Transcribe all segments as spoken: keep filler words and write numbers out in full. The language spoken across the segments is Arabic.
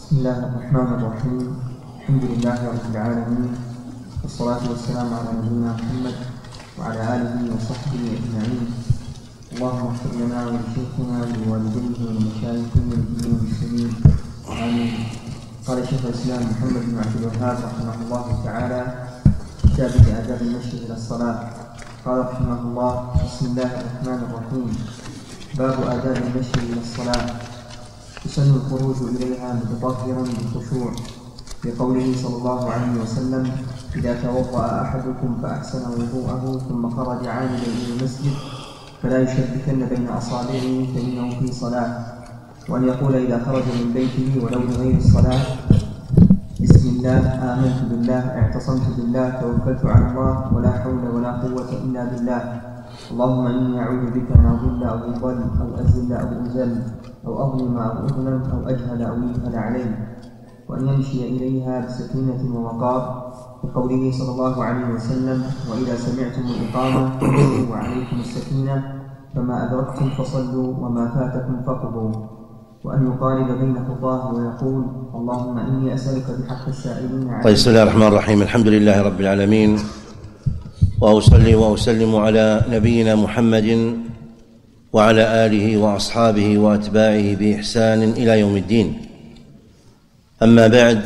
بسم الله الرحمن الرحيم. الحمد لله رب العالمين، والصلاة والسلام على نبينا محمد وعلى آله وصحبه أجمعين. اللهم اغفر لنا ولشيخنا ولوالديه ولمشايخنا ولجميع المسلمين، آمين. قال شيخ الإسلام محمد بن عبد الوهاب رحمه الله تعالى في كتابه آداب المشي إلى الصلاة، قال رحمه الله: بسم الله الرحمن الرحيم. باب آداب المشي إلى الصلاة. يسن الخروج إليها متطهرا بالخشوع، لقوله صلى الله عليه وسلم: إذا توضأ أحدكم فأحسن وضوءه ثم خرج عامدا إلى المسجد فلا يشبكن بين أصابعه فإنه في صلاة. وأن يقول إذا خرج من بيته ولو لغير الصلاة: بسم الله، آمنت بالله، اعتصمت بالله، توكلت على الله، ولا حول ولا قوة إلا بالله، اللهم إني أعوذ بك أن أضل أو أضل أو أزل أو أزل أو أظلم أو أظلم أو أجهل أو يجهل علي. وأن يمشي إليها بسكينة ووقار، لقوله صلى الله عليه وسلم: وإذا سمعتم الإقامة فامشوا وعليكم السكينة، فما أدركتم فصلوا وما فاتكم فقضوا. وأن يقارب بين خطاه ويقول: اللهم إني أسألك بحق السائلين عليك. طيب، بسم الله الرحمن الرحيم. الحمد لله رب العالمين، وأصلي وأسلم على نبينا محمد وعلى آله وأصحابه وأتباعه بإحسان إلى يوم الدين. أما بعد،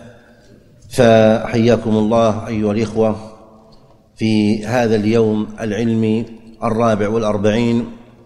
فحياكم الله أيها الإخوة في هذا اليوم العلمي الرابع والأربعين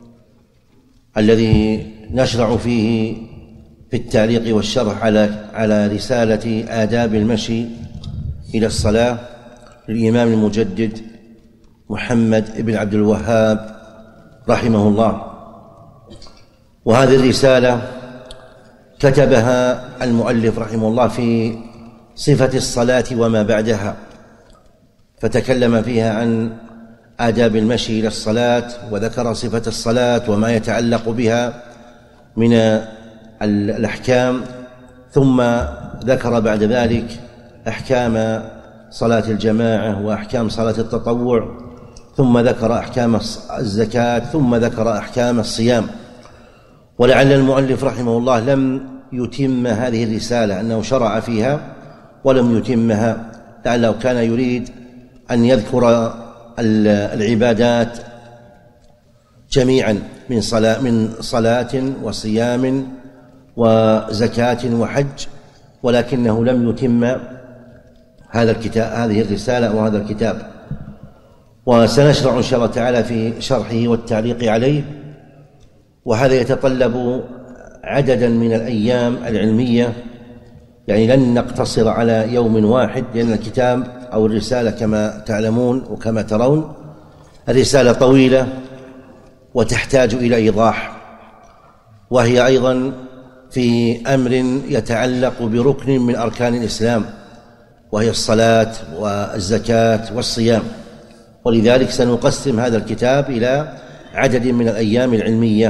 الذي نشرع فيه في التعليق والشرح على على رسالة آداب المشي إلى الصلاة للإمام المجدد محمد بن عبد الوهاب رحمه الله. وهذه الرسالة كتبها المؤلف رحمه الله في صفة الصلاة وما بعدها، فتكلم فيها عن آداب المشي إلى الصلاة، وذكر صفة الصلاة وما يتعلق بها من الأحكام، ثم ذكر بعد ذلك أحكام صلاة الجماعة وأحكام صلاة التطوع، ثم ذكر أحكام الزكاة، ثم ذكر أحكام الصيام. ولعل المؤلف رحمه الله لم يتم هذه الرسالة، أنه شرع فيها ولم يتمها، لعله كان يريد أن يذكر العبادات جميعا من صلاة, من صلاة وصيام وزكاة وحج، ولكنه لم يتم هذا الكتاب هذه الرسالة وهذا الكتاب. وسنشرع إن شاء الله تعالى في شرحه والتعليق عليه، وهذا يتطلب عددا من الأيام العلمية، يعني لن نقتصر على يوم واحد، لأن الكتاب أو الرسالة كما تعلمون وكما ترون الرسالة طويلة وتحتاج إلى إيضاح، وهي أيضا في أمر يتعلق بركن من أركان الإسلام، وهي الصلاة والزكاة والصيام. ولذلك سنقسم هذا الكتاب إلى عدد من الأيام العلمية.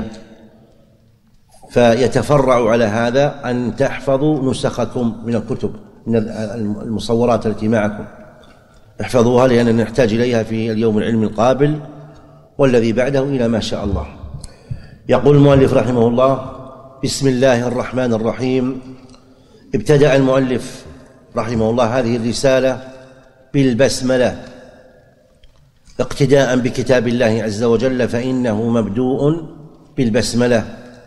فيتفرع على هذا أن تحفظوا نسخكم من الكتب، من المصورات التي معكم، احفظوها، لأننا نحتاج إليها في اليوم العلمي القابل والذي بعده إلى ما شاء الله. يقول المؤلف رحمه الله: بسم الله الرحمن الرحيم. ابتدأ المؤلف رحمه الله هذه الرسالة بالبسملة، اقتداء بكتاب الله عز وجل، فإنه مبدوء بالبسملة،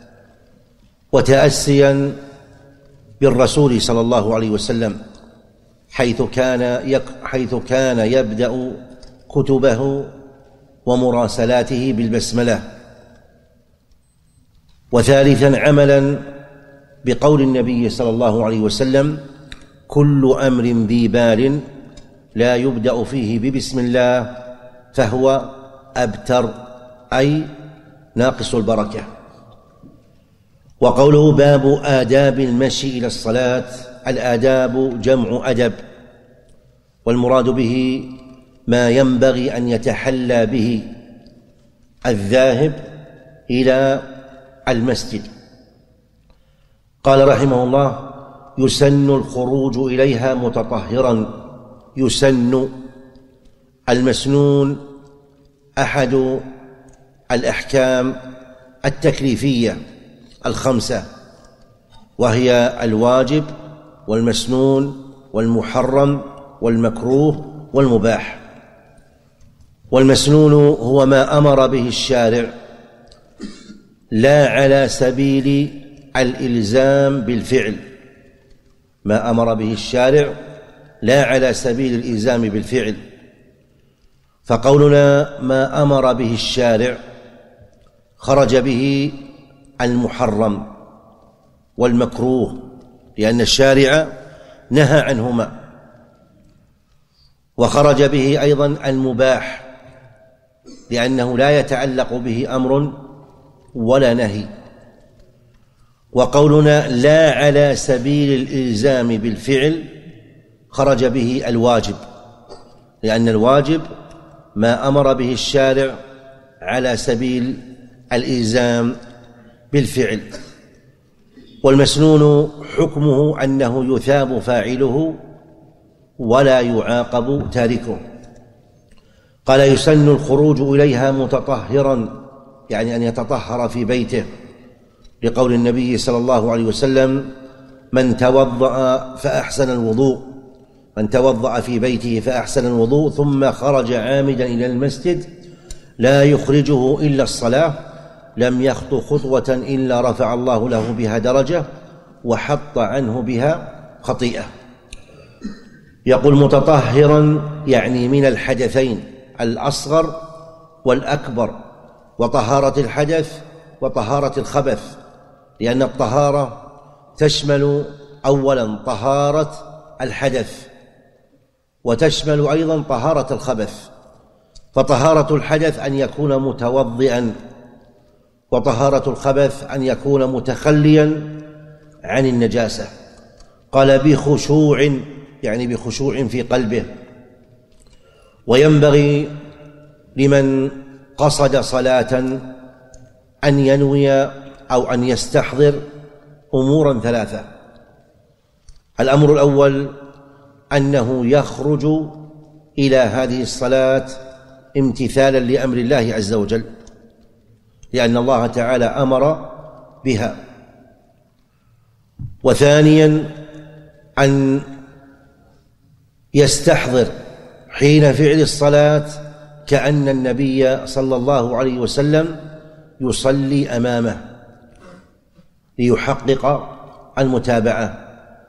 وتأسيا بالرسول صلى الله عليه وسلم، حيث كان حيث كان يبدأ كتبه ومراسلاته بالبسملة. وثالثا عملا بقول النبي صلى الله عليه وسلم: كل أمر ذي بال لا يبدأ فيه ببسم الله فهو أبتر، أي ناقص البركة. وقوله باب آداب المشي إلى الصلاة، الآداب جمع أدب، والمراد به ما ينبغي أن يتحلى به الذاهب إلى المسجد. قال رحمه الله: يسن الخروج إليها متطهرا. يسن، المسنون أحد الأحكام التكليفية الخمسة وهي الواجب والمسنون والمحرم والمكروه والمباح. والمسنون هو ما أمر به الشارع لا على سبيل الإلزام بالفعل، ما أمر به الشارع لا على سبيل الإلزام بالفعل. فقولنا ما أمر به الشارع خرج به المحرم والمكروه، لأن الشارع نهى عنهما، وخرج به أيضا المباح لأنه لا يتعلق به أمر ولا نهي. وقولنا لا على سبيل الإلزام بالفعل خرج به الواجب، لأن الواجب ما أمر به الشارع على سبيل الإلزام بالفعل. والمسنون حكمه أنه يثاب فاعله ولا يعاقب تاركه. قال يسن الخروج إليها متطهرا، يعني أن يتطهر في بيته، لقول النبي صلى الله عليه وسلم: من توضأ فأحسن الوضوء من توضأ في بيته فأحسن الوضوء ثم خرج عامدا إلى المسجد لا يخرجه إلا الصلاة لم يخط خطوة إلا رفع الله له بها درجة وحط عنه بها خطيئة. يقول متطهرا يعني من الحدثين الأصغر والأكبر، وطهارة الحدث وطهارة الخبث، لأن الطهارة تشمل أولا طهارة الحدث وتشمل أيضا طهارة الخبث. فطهارة الحدث أن يكون متوضئا، وطهارة الخبث أن يكون متخليا عن النجاسة. قال بخشوع، يعني بخشوع في قلبه. وينبغي لمن قصد صلاة أن ينوي أو أن يستحضر أمورا ثلاثة. الأمر الأول أنه يخرج إلى هذه الصلاة امتثالا لأمر الله عز وجل، لأن الله تعالى أمر بها. وثانيا أن يستحضر حين فعل الصلاة كأن النبي صلى الله عليه وسلم يصلي أمامه ليحقق المتابعة.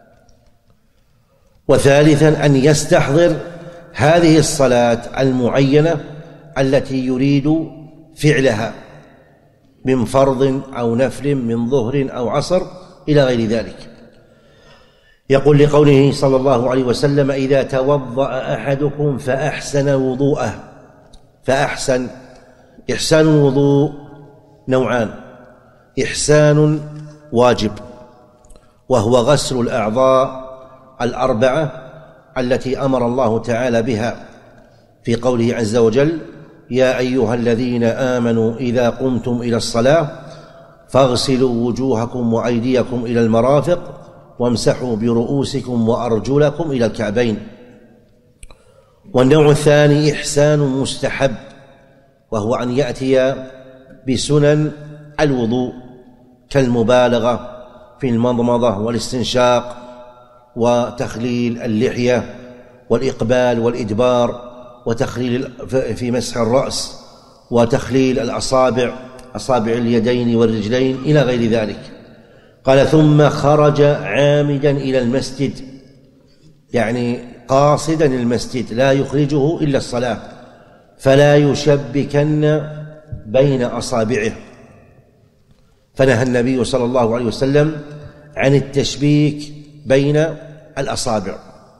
وثالثا أن يستحضر هذه الصلاة المعينة التي يريد فعلها من فرض أو نفل، من ظهر أو عصر إلى غير ذلك. يقول لقوله صلى الله عليه وسلم: إذا توضأ أحدكم فأحسن وضوءه. فأحسن، إحسان الوضوء نوعان: إحسان واجب وهو غسل الأعضاء الأربعة التي أمر الله تعالى بها في قوله عز وجل: يا أيها الذين آمنوا إذا قمتم إلى الصلاة فاغسلوا وجوهكم وأيديكم إلى المرافق وامسحوا برؤوسكم وأرجلكم إلى الكعبين. والنوع الثاني إحسان مستحب، وهو أن يأتي بسنن الوضوء كالمبالغة في المضمضة والاستنشاق وتخليل اللحية والإقبال والإدبار وتخليل في مسح الرأس وتخليل الأصابع، أصابع اليدين والرجلين إلى غير ذلك. قال: ثم خرج عامدا إلى المسجد، يعني قاصدا المسجد لا يخرجه إلا الصلاة، فلا يشبكن بين أصابعه. فنهى النبي صلى الله عليه وسلم عن التشبيك بين الأصابع.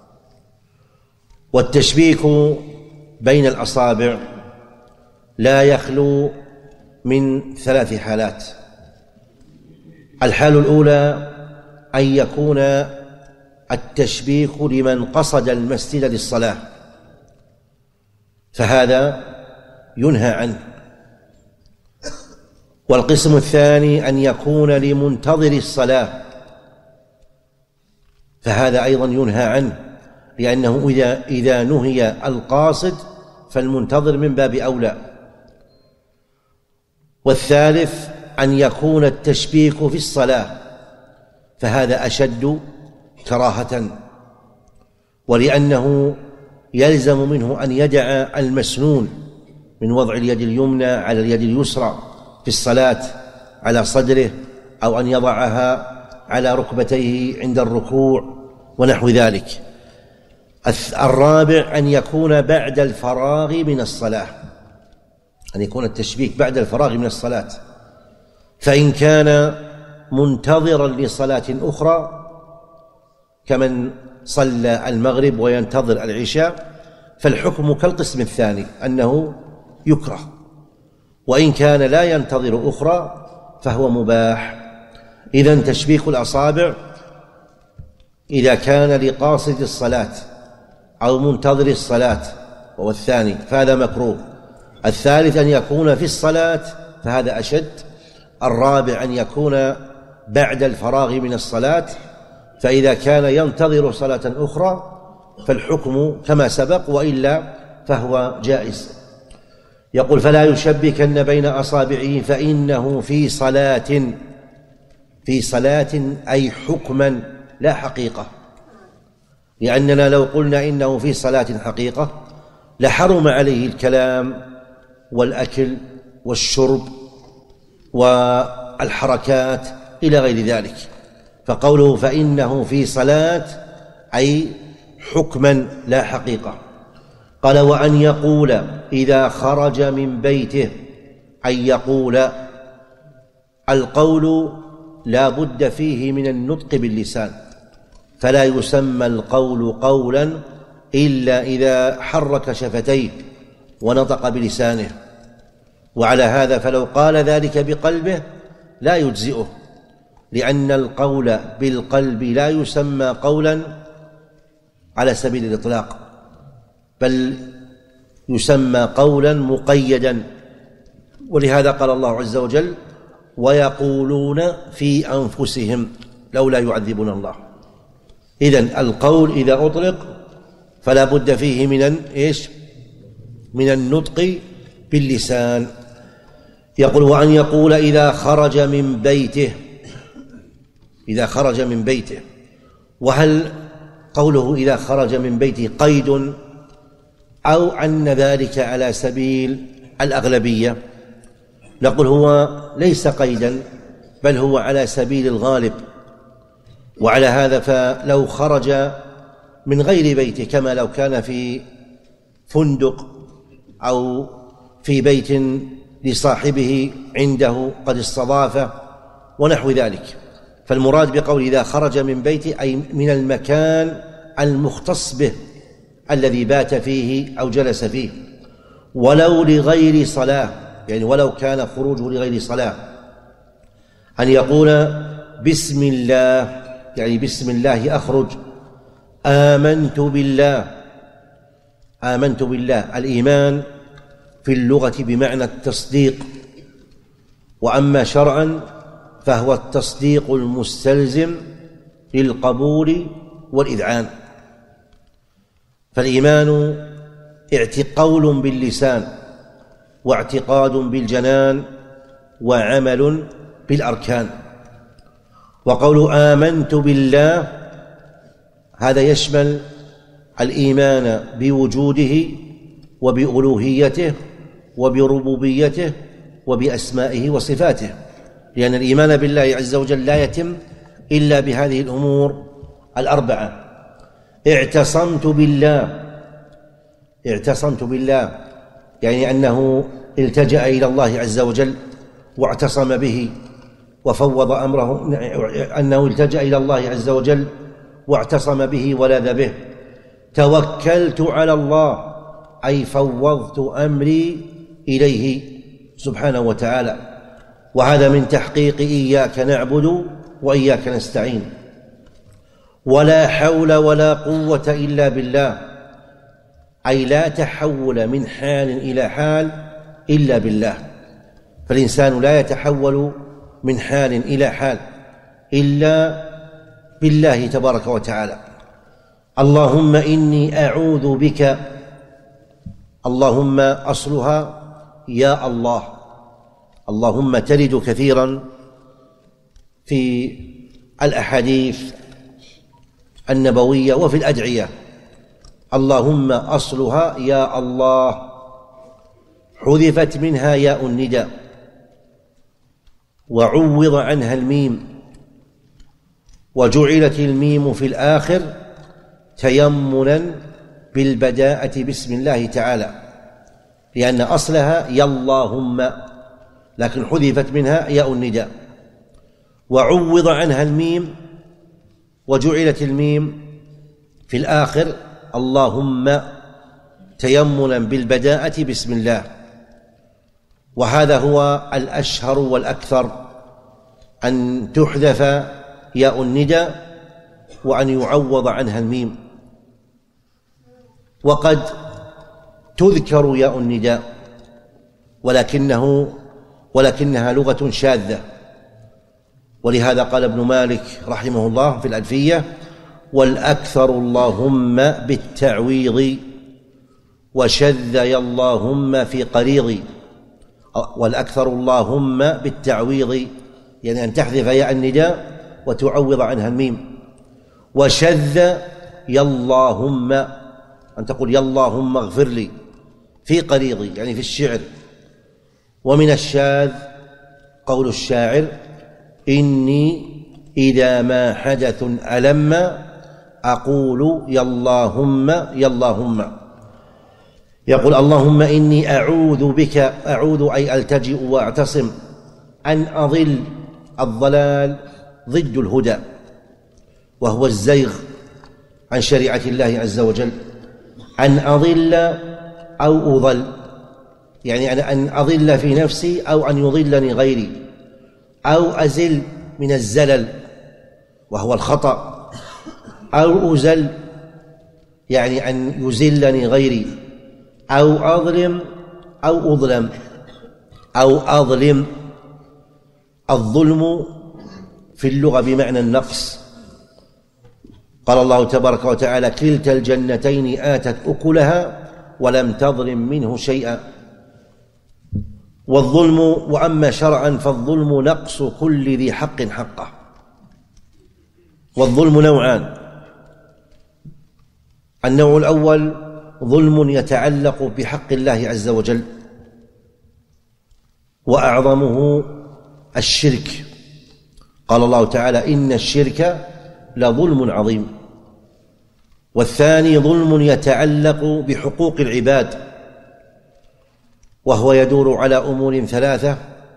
والتشبيك بين الأصابع لا يخلو من ثلاث حالات. الحال الأولى أن يكون التشبيك لمن قصد المسجد للصلاة، فهذا ينهى عنه. والقسم الثاني أن يكون لمنتظر الصلاة، فهذا أيضا ينهى عنه، لأنه إذا, إذا نهي القاصد فالمنتظر من باب أولى. والثالث أن يكون التشبيك في الصلاة، فهذا أشد كراهة، ولأنه يلزم منه أن يدع المسنون من وضع اليد اليمنى على اليد اليسرى في الصلاة على صدره، أو أن يضعها على ركبتيه عند الركوع ونحو ذلك. الرابع أن يكون بعد الفراغ من الصلاة، أن يكون التشبيك بعد الفراغ من الصلاة، فإن كان منتظرا لصلاة أخرى كمن صلى المغرب وينتظر العشاء فالحكم كالقسم الثاني أنه يكره، وإن كان لا ينتظر أخرى فهو مباح. إذن تشبيك الأصابع إذا كان لقاصد الصلاة أو منتظر الصلاة وهو الثاني فهذا مكروه. الثالث أن يكون في الصلاة فهذا أشد. الرابع أن يكون بعد الفراغ من الصلاة، فإذا كان ينتظر صلاة أخرى فالحكم كما سبق، وإلا فهو جائز. يقول فلا يشبكن بين أصابعه فإنه في صلاة، في صلاة أي حكما لا حقيقة، لأننا لو قلنا إنه في صلاة حقيقة لحرم عليه الكلام والأكل والشرب والحركات إلى غير ذلك. فقوله فإنه في صلاة أي حكما لا حقيقة. قال وأن يقول إذا خرج من بيته، أن يقول. القول لا بد فيه من النطق باللسان، فلا يسمى القول قولا إلا إذا حرك شفتيه ونطق بلسانه، وعلى هذا فلو قال ذلك بقلبه لا يجزئه، لأن القول بالقلب لا يسمى قولا على سبيل الإطلاق، بل يسمى قولا مقيدا. ولهذا قال الله عز وجل ويقولون في أنفسهم لولا يعذبون الله. إذن القول إذا أطلق فلا بد فيه من إيش؟ من النطق باللسان. يقول وأن يقول إذا خرج من بيته، إذا خرج من بيته. وهل قوله إذا خرج من بيته قيد أو أن ذلك على سبيل الأغلبية؟ نقول هو ليس قيدا، بل هو على سبيل الغالب. وعلى هذا فلو خرج من غير بيته كما لو كان في فندق أو في بيت لصاحبه عنده قد استضافه ونحو ذلك، فالمراد بقول إذا خرج من بيته أي من المكان المختص به الذي بات فيه أو جلس فيه، ولو لغير صلاة، يعني ولو كان خروجه لغير صلاة. أن يقول بسم الله، يعني بسم الله أخرج. آمنت بالله، آمنت بالله. الإيمان في اللغة بمعنى التصديق، وأما شرعا فهو التصديق المستلزم للقبول والإذعان. فالإيمان قول باللسان، واعتقاد بالجنان، وعمل بالأركان. وقول آمنت بالله هذا يشمل الإيمان بوجوده وبألوهيته وبربوبيته وبأسمائه وصفاته، لأن الإيمان بالله عز وجل لا يتم إلا بهذه الأمور الأربعة. اعتصمت بالله، اعتصمت بالله يعني أنه التجأ إلى الله عز وجل واعتصم به وفوض أمره، أنه التجأ إلى الله عز وجل واعتصم به ولاذ به. توكلت على الله أي فوضت أمري إليه سبحانه وتعالى، وهذا من تحقيق إياك نعبد وإياك نستعين. ولا حول ولا قوة إلا بالله أي لا تحول من حال إلى حال إلا بالله، فالإنسان لا يتحول من حال إلى حال إلا بالله تبارك وتعالى. اللهم إني أعوذ بك، اللهم أصلها يا الله، اللهم ترد كثيرا في الأحاديث النبوية وفي الأدعية. اللهم أصلها يا الله، حذفت منها ياء النداء وعوض عنها الميم، وجعلت الميم في الآخر تيمنا بالبداءة بسم الله تعالى، لأن أصلها يا اللهم، لكن حذفت منها ياء النداء وعوض عنها الميم، وجعلت الميم في الآخر اللهم تيمنا بالبداءة بسم الله. وهذا هو الأشهر والأكثر، أن تحذف ياء النداء وأن يعوض عنها الميم. وقد تذكر ياء النداء ولكنه ولكنها لغة شاذة، ولهذا قال ابن مالك رحمه الله في الألفية: والأكثر اللهم بالتعويض وشذ يا اللهم في قريض. والأكثر اللهم بالتعويض يعني أن تحذف ياء النداء وتعوض عنها الميم. وشذ يا اللهم أن تقول يا اللهم اغفر لي في قريض يعني في الشعر. ومن الشاذ قول الشاعر: إني إذا ما حدث ألم أقول يا اللهم يا اللهم. يقول: اللهم إني أعوذ بك، أعوذ أي ألتجئ وأعتصم، أن أضل. الضلال ضد الهدى وهو الزيغ عن شريعة الله عز وجل. أن أضل أو أضل يعني أن أضل في نفسي أو أن يضلني غيري، أو أزل من الزلل وهو الخطأ، أو أزل يعني أن يزلني غيري، أو أظلم أو أظلم أو أظلم. الظلم في اللغة بمعنى النقص. قال الله تبارك وتعالى: كلتا الجنتين آتت أكلها ولم تظلم منه شيئا. والظلم وأما شرعا فالظلم نقص كل ذي حق حقه. والظلم نوعان: النوع الأول ظلم يتعلق بحق الله عز وجل، وأعظمه الشرك. قال الله تعالى: إن الشرك لظلم عظيم. والثاني ظلم يتعلق بحقوق العباد، وهو يدور على أمور ثلاثة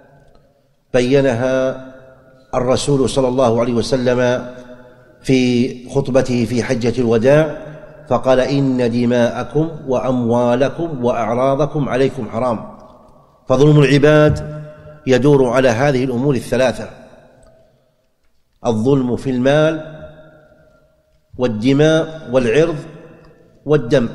بينها الرسول صلى الله عليه وسلم في خطبته في حجة الوداع، فقال: إن دماءكم وأموالكم وأعراضكم عليكم حرام. فظلم العباد يدور على هذه الأمور الثلاثة: الظلم في المال والدماء والعرض والدم.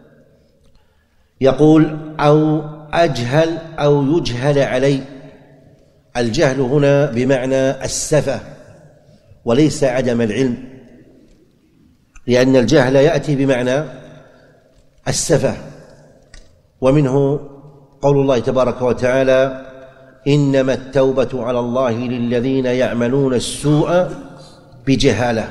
يقول: أو أجهل أو يجهل علي. الجهل هنا بمعنى السفة وليس عدم العلم، لأن الجهل يأتي بمعنى السفة. ومنه قول الله تبارك وتعالى: إنما التوبة على الله للذين يعملون السوء بجهالة.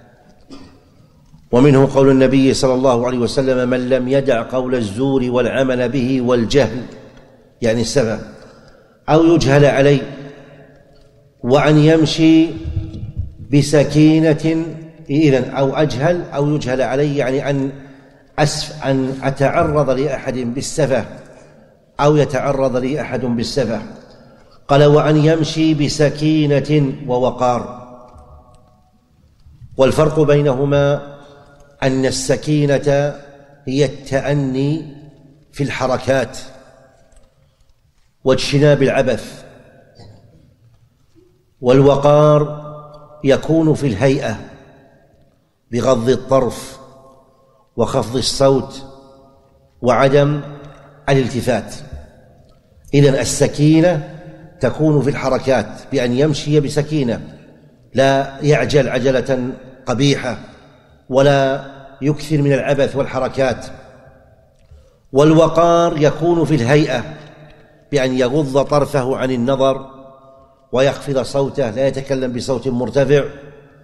ومنه قول النبي صلى الله عليه وسلم: من لم يدع قول الزور والعمل به والجهل يعني السفة. أو يجهل علي، وأن يمشي بسكينة. إذن أو أجهل أو يجهل علي يعني أن أسف أن أتعرض لأحد بالسفة أو يتعرض لي أحد بالسفة. قال: وأن يمشي بسكينة ووقار. والفرق بينهما أن السكينة هي التأني في الحركات واجتناب العبث، والوقار يكون في الهيئة بغض الطرف وخفض الصوت وعدم الالتفات. إذن السكينة تكون في الحركات بأن يمشي بسكينة، لا يعجل عجلة قبيحة ولا يكثر من العبث والحركات. والوقار يكون في الهيئة بأن يغض طرفه عن النظر ويخفض صوته، لا يتكلم بصوت مرتفع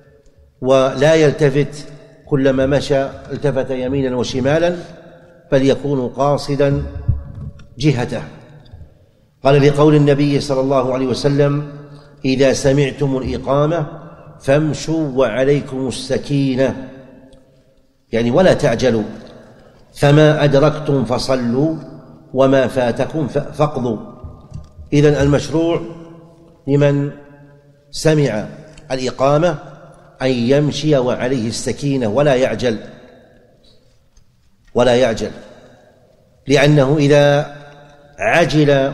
ولا يلتفت كلما مشى التفت يمينا وشمالا، بل يكون قاصدا جهته. قال لقول النبي صلى الله عليه وسلم: إذا سمعتم الإقامة فامشوا وعليكم السكينة، يعني ولا تعجلوا، فما أدركتم فصلوا وما فاتكم فاقضوا. إذن المشروع لمن سمع الإقامة أن يمشي وعليه السكينة ولا يعجل ولا يعجل لأنه إذا عجل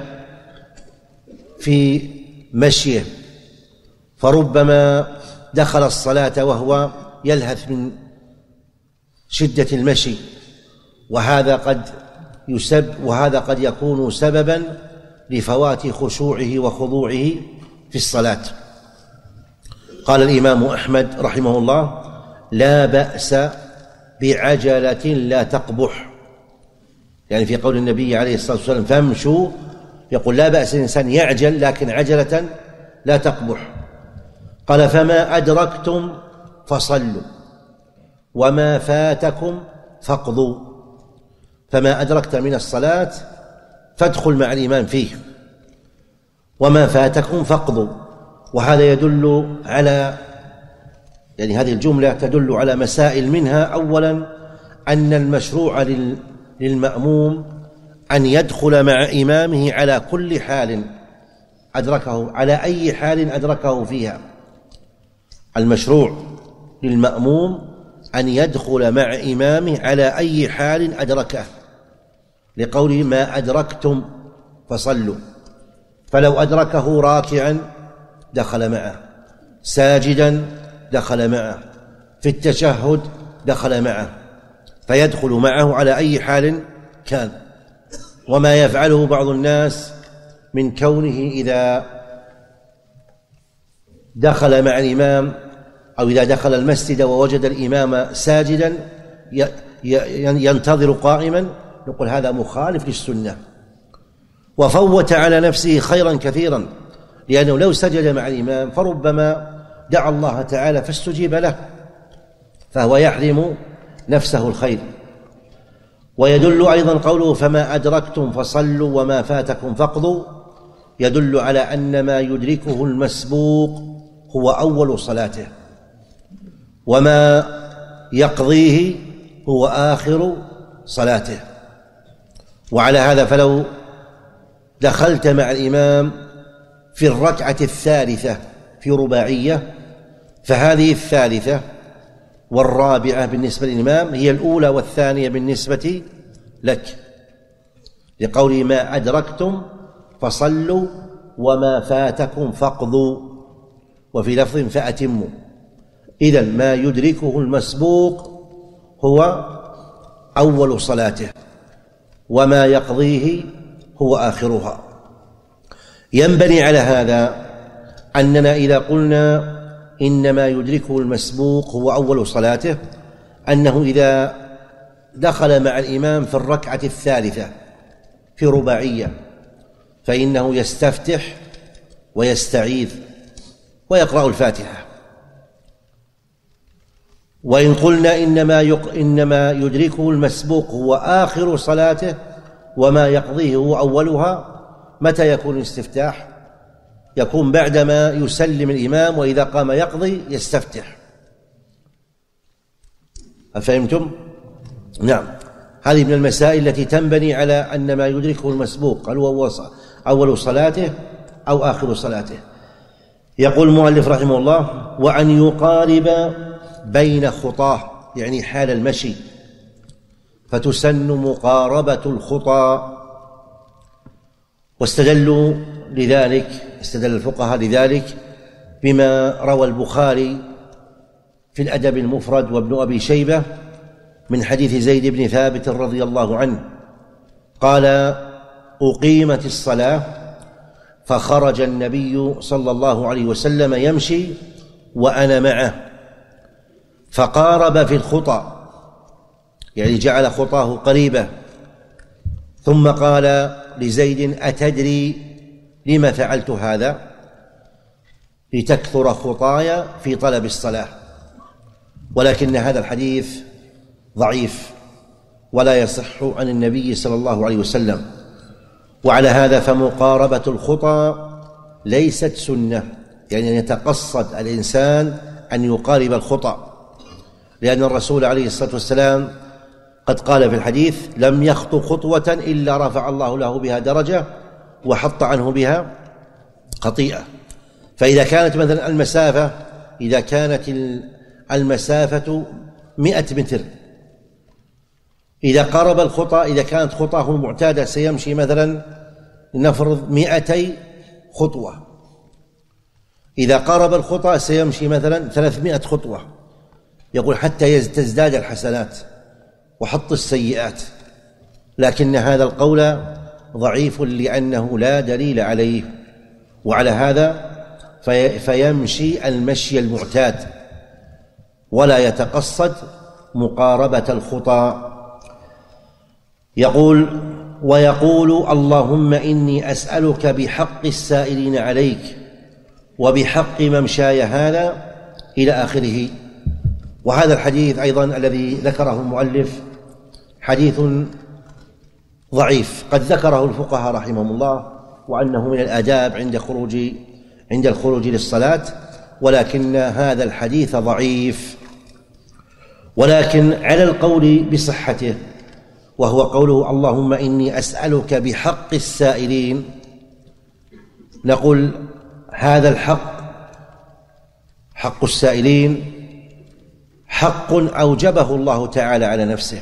في مشيه فربما دخل الصلاة وهو يلهث من شدة المشي، وهذا قد يسب وهذا قد يكون سببا لفوات خشوعه وخضوعه في الصلاة. قال الإمام أحمد رحمه الله: لا بأس بعجلة لا تقبح، يعني في قول النبي عليه الصلاة والسلام فامشوا، يقول لا بأس الإنسان يعجل لكن عجلة لا تقبح. قال: فما أدركتم فصلوا وما فاتكم فاقضوا. فما أدركت من الصلاة فادخل مع الإمام فيه، وما فاتكم فاقضوا. وهذا يدل على يعني هذه الجملة تدل على مسائل، منها أولا أن المشروع للمأموم أن يدخل مع إمامه على كل حال أدركه، على أي حال أدركه فيها. المشروع للمأموم أن يدخل مع إمامه على أي حال أدركه، لقوله ما أدركتم فصلوا. فلو أدركه راكعا دخل معه، ساجدا دخل معه، في التشهد دخل معه، فيدخل معه على أي حال كان. وما يفعله بعض الناس من كونه إذا دخل مع الإمام أو إذا دخل المسجد ووجد الإمام ساجدا ينتظر قائما، نقول هذا مخالف للسنة، وفوت على نفسه خيرا كثيرا، لأنه لو سجد مع الإمام فربما دعا الله تعالى فاستجيب له، فهو يحرم نفسه الخير. ويدل أيضا قوله فما أدركتم فصلوا وما فاتكم فاقضوا، يدل على أن ما يدركه المسبوق هو أول صلاته، وما يقضيه هو آخر صلاته. وعلى هذا فلو دخلت مع الإمام في الركعة الثالثة في رباعية، فهذه الثالثة والرابعة بالنسبة للإمام هي الأولى والثانية بالنسبة لك، لقوله ما أدركتم فصلوا وما فاتكم فاقضوا، وفي لفظ فأتموا. إذن ما يدركه المسبوق هو أول صلاته، وما يقضيه هو آخرها. ينبني على هذا أننا إذا قلنا إنما يدركه المسبوق هو أول صلاته، أنه إذا دخل مع الإمام في الركعة الثالثة في رباعية فإنه يستفتح ويستعيذ ويقرأ الفاتحة. وإن قلنا إنما, يق... إنما يدركه المسبوق هو آخر صلاته وما يقضيه هو أولها، متى يكون الاستفتاح؟ يكون بعدما يسلم الإمام، وإذا قام يقضي يستفتح. أفهمتم؟ نعم. هذه من المسائل التي تنبني على أن ما يدركه المسبوق هل هو أول صلاته أو آخر صلاته. يقول المؤلف رحمه الله: وأن يقارب بين خطاه، يعني حال المشي، فتسن مقاربة الخطى. واستدلوا لذلك استدل الفقهاء لذلك بما روى البخاري في الأدب المفرد وابن أبي شيبة من حديث زيد بن ثابت رضي الله عنه قال: أقيمت الصلاة فخرج النبي صلى الله عليه وسلم يمشي وأنا معه، فقارب في الخطى، يعني جعل خطاه قريبة، ثم قال لزيد: أتدري لما فعلت هذا؟ لتكثر خطايا في طلب الصلاة. ولكن هذا الحديث ضعيف ولا يصح عن النبي صلى الله عليه وسلم. وعلى هذا فمقاربة الخطى ليست سنة، يعني أن يتقصد الإنسان أن يقارب الخطى، لأن الرسول عليه الصلاة والسلام قد قال في الحديث: لم يخطو خطوة إلا رفع الله له بها درجة وحط عنه بها خطيئة. فإذا كانت مثلا المسافة إذا كانت المسافة مئة متر، إذا قارب الخطى، إذا كانت خطاه المعتادة سيمشي مثلا نفرض مئتي خطوة، إذا قارب الخطى سيمشي مثلا ثلاثمائة خطوة، يقول حتى تزداد الحسنات وحط السيئات. لكن هذا القول ضعيف لأنه لا دليل عليه. وعلى هذا في فيمشي المشي المعتاد ولا يتقصد مقاربة الخطى. يقول: ويقول اللهم إني أسألك بحق السائلين عليك وبحق ممشاي هذا إلى آخره. وهذا الحديث أيضا الذي ذكره المؤلف حديث ضعيف، قد ذكره الفقهاء رحمهم الله وأنه من الآداب عند خروج عند الخروج للصلاة، ولكن هذا الحديث ضعيف. ولكن على القول بصحته، وهو قوله: اللهم إني أسألك بحق السائلين، نقول هذا الحق حق السائلين حق أوجبه الله تعالى على نفسه.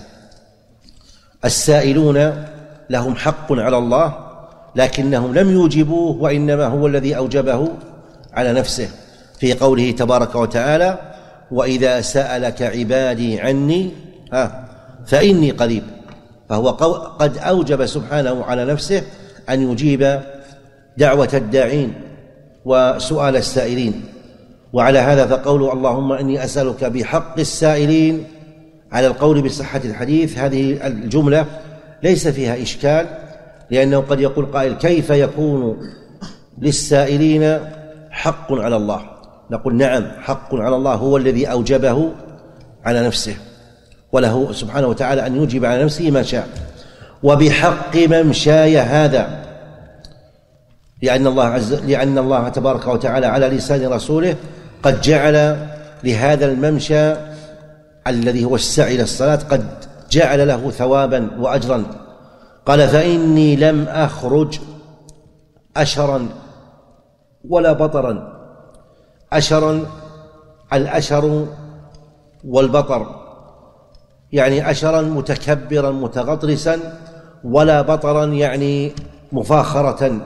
السائلون لهم حق على الله لكنهم لم يوجبوه، وإنما هو الذي أوجبه على نفسه في قوله تبارك وتعالى: وإذا سألك عبادي عني ها فإني قريب. فهو قد أوجب سبحانه على نفسه أن يجيب دعوة الداعين وسؤال السائلين. وعلى هذا فقوله: اللهم إني أسألك بحق السائلين، على القول بصحة الحديث، هذه الجملة ليس فيها إشكال، لأنه قد يقول قائل: كيف يكون للسائلين حق على الله؟ نقول: نعم، حق على الله هو الذي أوجبه على نفسه، وله سبحانه وتعالى أن يوجب على نفسه ما شاء. وبحق ممشاي هذا، لأن الله عز لأن الله تبارك وتعالى على لسان رسوله قد جعل لهذا الممشى الذي هو السعي إلى الصلاة قد جعل له ثوابا وأجرا. قال: فإني لم أخرج أشرا ولا بطرا. أشرا الأشر والبطر، يعني أشرا متكبرا متغطرسا، ولا بطرا يعني مفاخرة،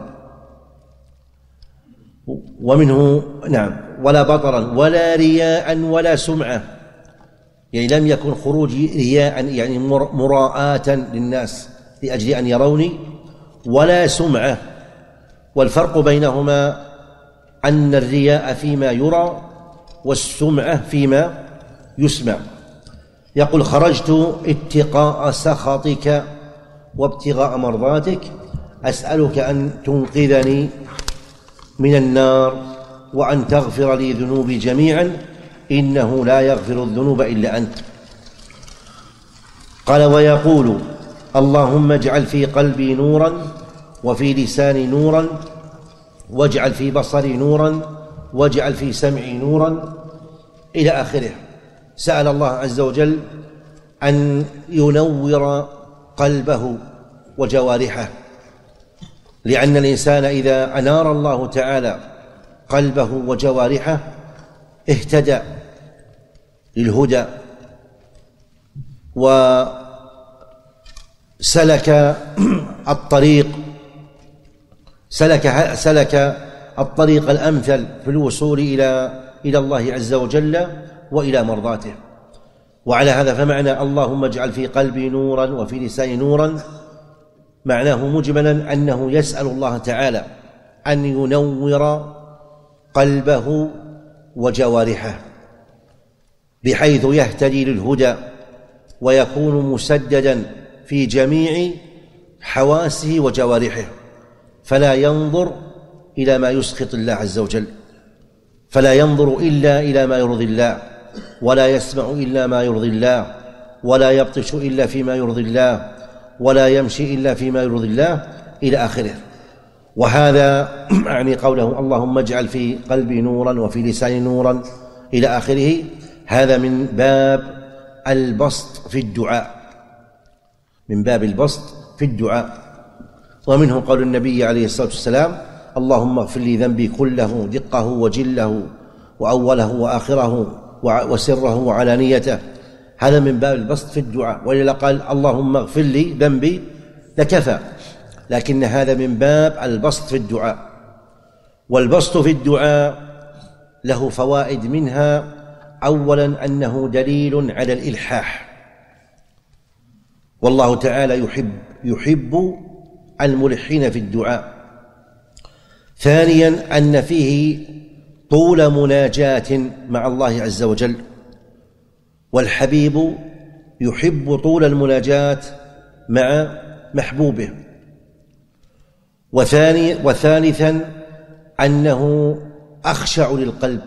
ومنه نعم ولا بطرا ولا رياء ولا سمعة، يعني لم يكن خروج رياء يعني مراءة للناس لأجل أن يروني، ولا سمعة. والفرق بينهما أن الرياء فيما يرى والسمعة فيما يسمع. يقول: خرجت اتقاء سخطك وابتغاء مرضاتك، أسألك أن تنقذني من النار وأن تغفر لي ذنوبي جميعا، إنه لا يغفر الذنوب إلا أنت. قال: ويقول: اللهم اجعل في قلبي نورا وفي لساني نورا واجعل في بصري نورا واجعل في سمعي نورا إلى آخره. سأل الله عز وجل أن ينور قلبه وجوارحه، لأن الإنسان إذا أنار الله تعالى قلبه وجوارحه اهتدى للهدى وسلك الطريق سلك سلك الطريق الأمثل في الوصول إلى إلى الله عز وجل وإلى مرضاته. وعلى هذا فمعنى اللهم اجعل في قلبي نورا وفي لساني نورا معناه مجملا أنه يسأل الله تعالى أن ينور قلبه وجوارحه بحيث يهتدي للهدى ويكون مسددا في جميع حواسه وجوارحه، فلا ينظر إلى ما يسخط الله عز وجل، فلا ينظر إلا إلى ما يرضي الله، ولا يسمع إلا ما يرضي الله، ولا يبطش إلا فيما يرضي الله، ولا يمشي إلا فيما يرضي الله، إلى آخره. وهذا يعني قوله اللهم اجعل في قلبي نورا وفي لساني نورا إلى آخره، هذا من باب البسط في الدعاء، من باب البسط في الدعاء. ومنه قول النبي عليه الصلاة والسلام اللهم اغفر لي ذنبي كله دقه وجله وأوله وآخره وسره وعلانيته، هذا من باب البسط في الدعاء. وإلا قال اللهم اغفر لي ذنبي لكفى، لكن هذا من باب البسط في الدعاء. والبسط في الدعاء له فوائد، منها أولا أنه دليل على الإلحاح، والله تعالى يحب يحب الملحين في الدعاء. ثانيا أن فيه طول مناجاة مع الله عز وجل، والحبيب يحب طول المناجاة مع محبوبه. وثاني وثالثا أنه أخشع للقلب.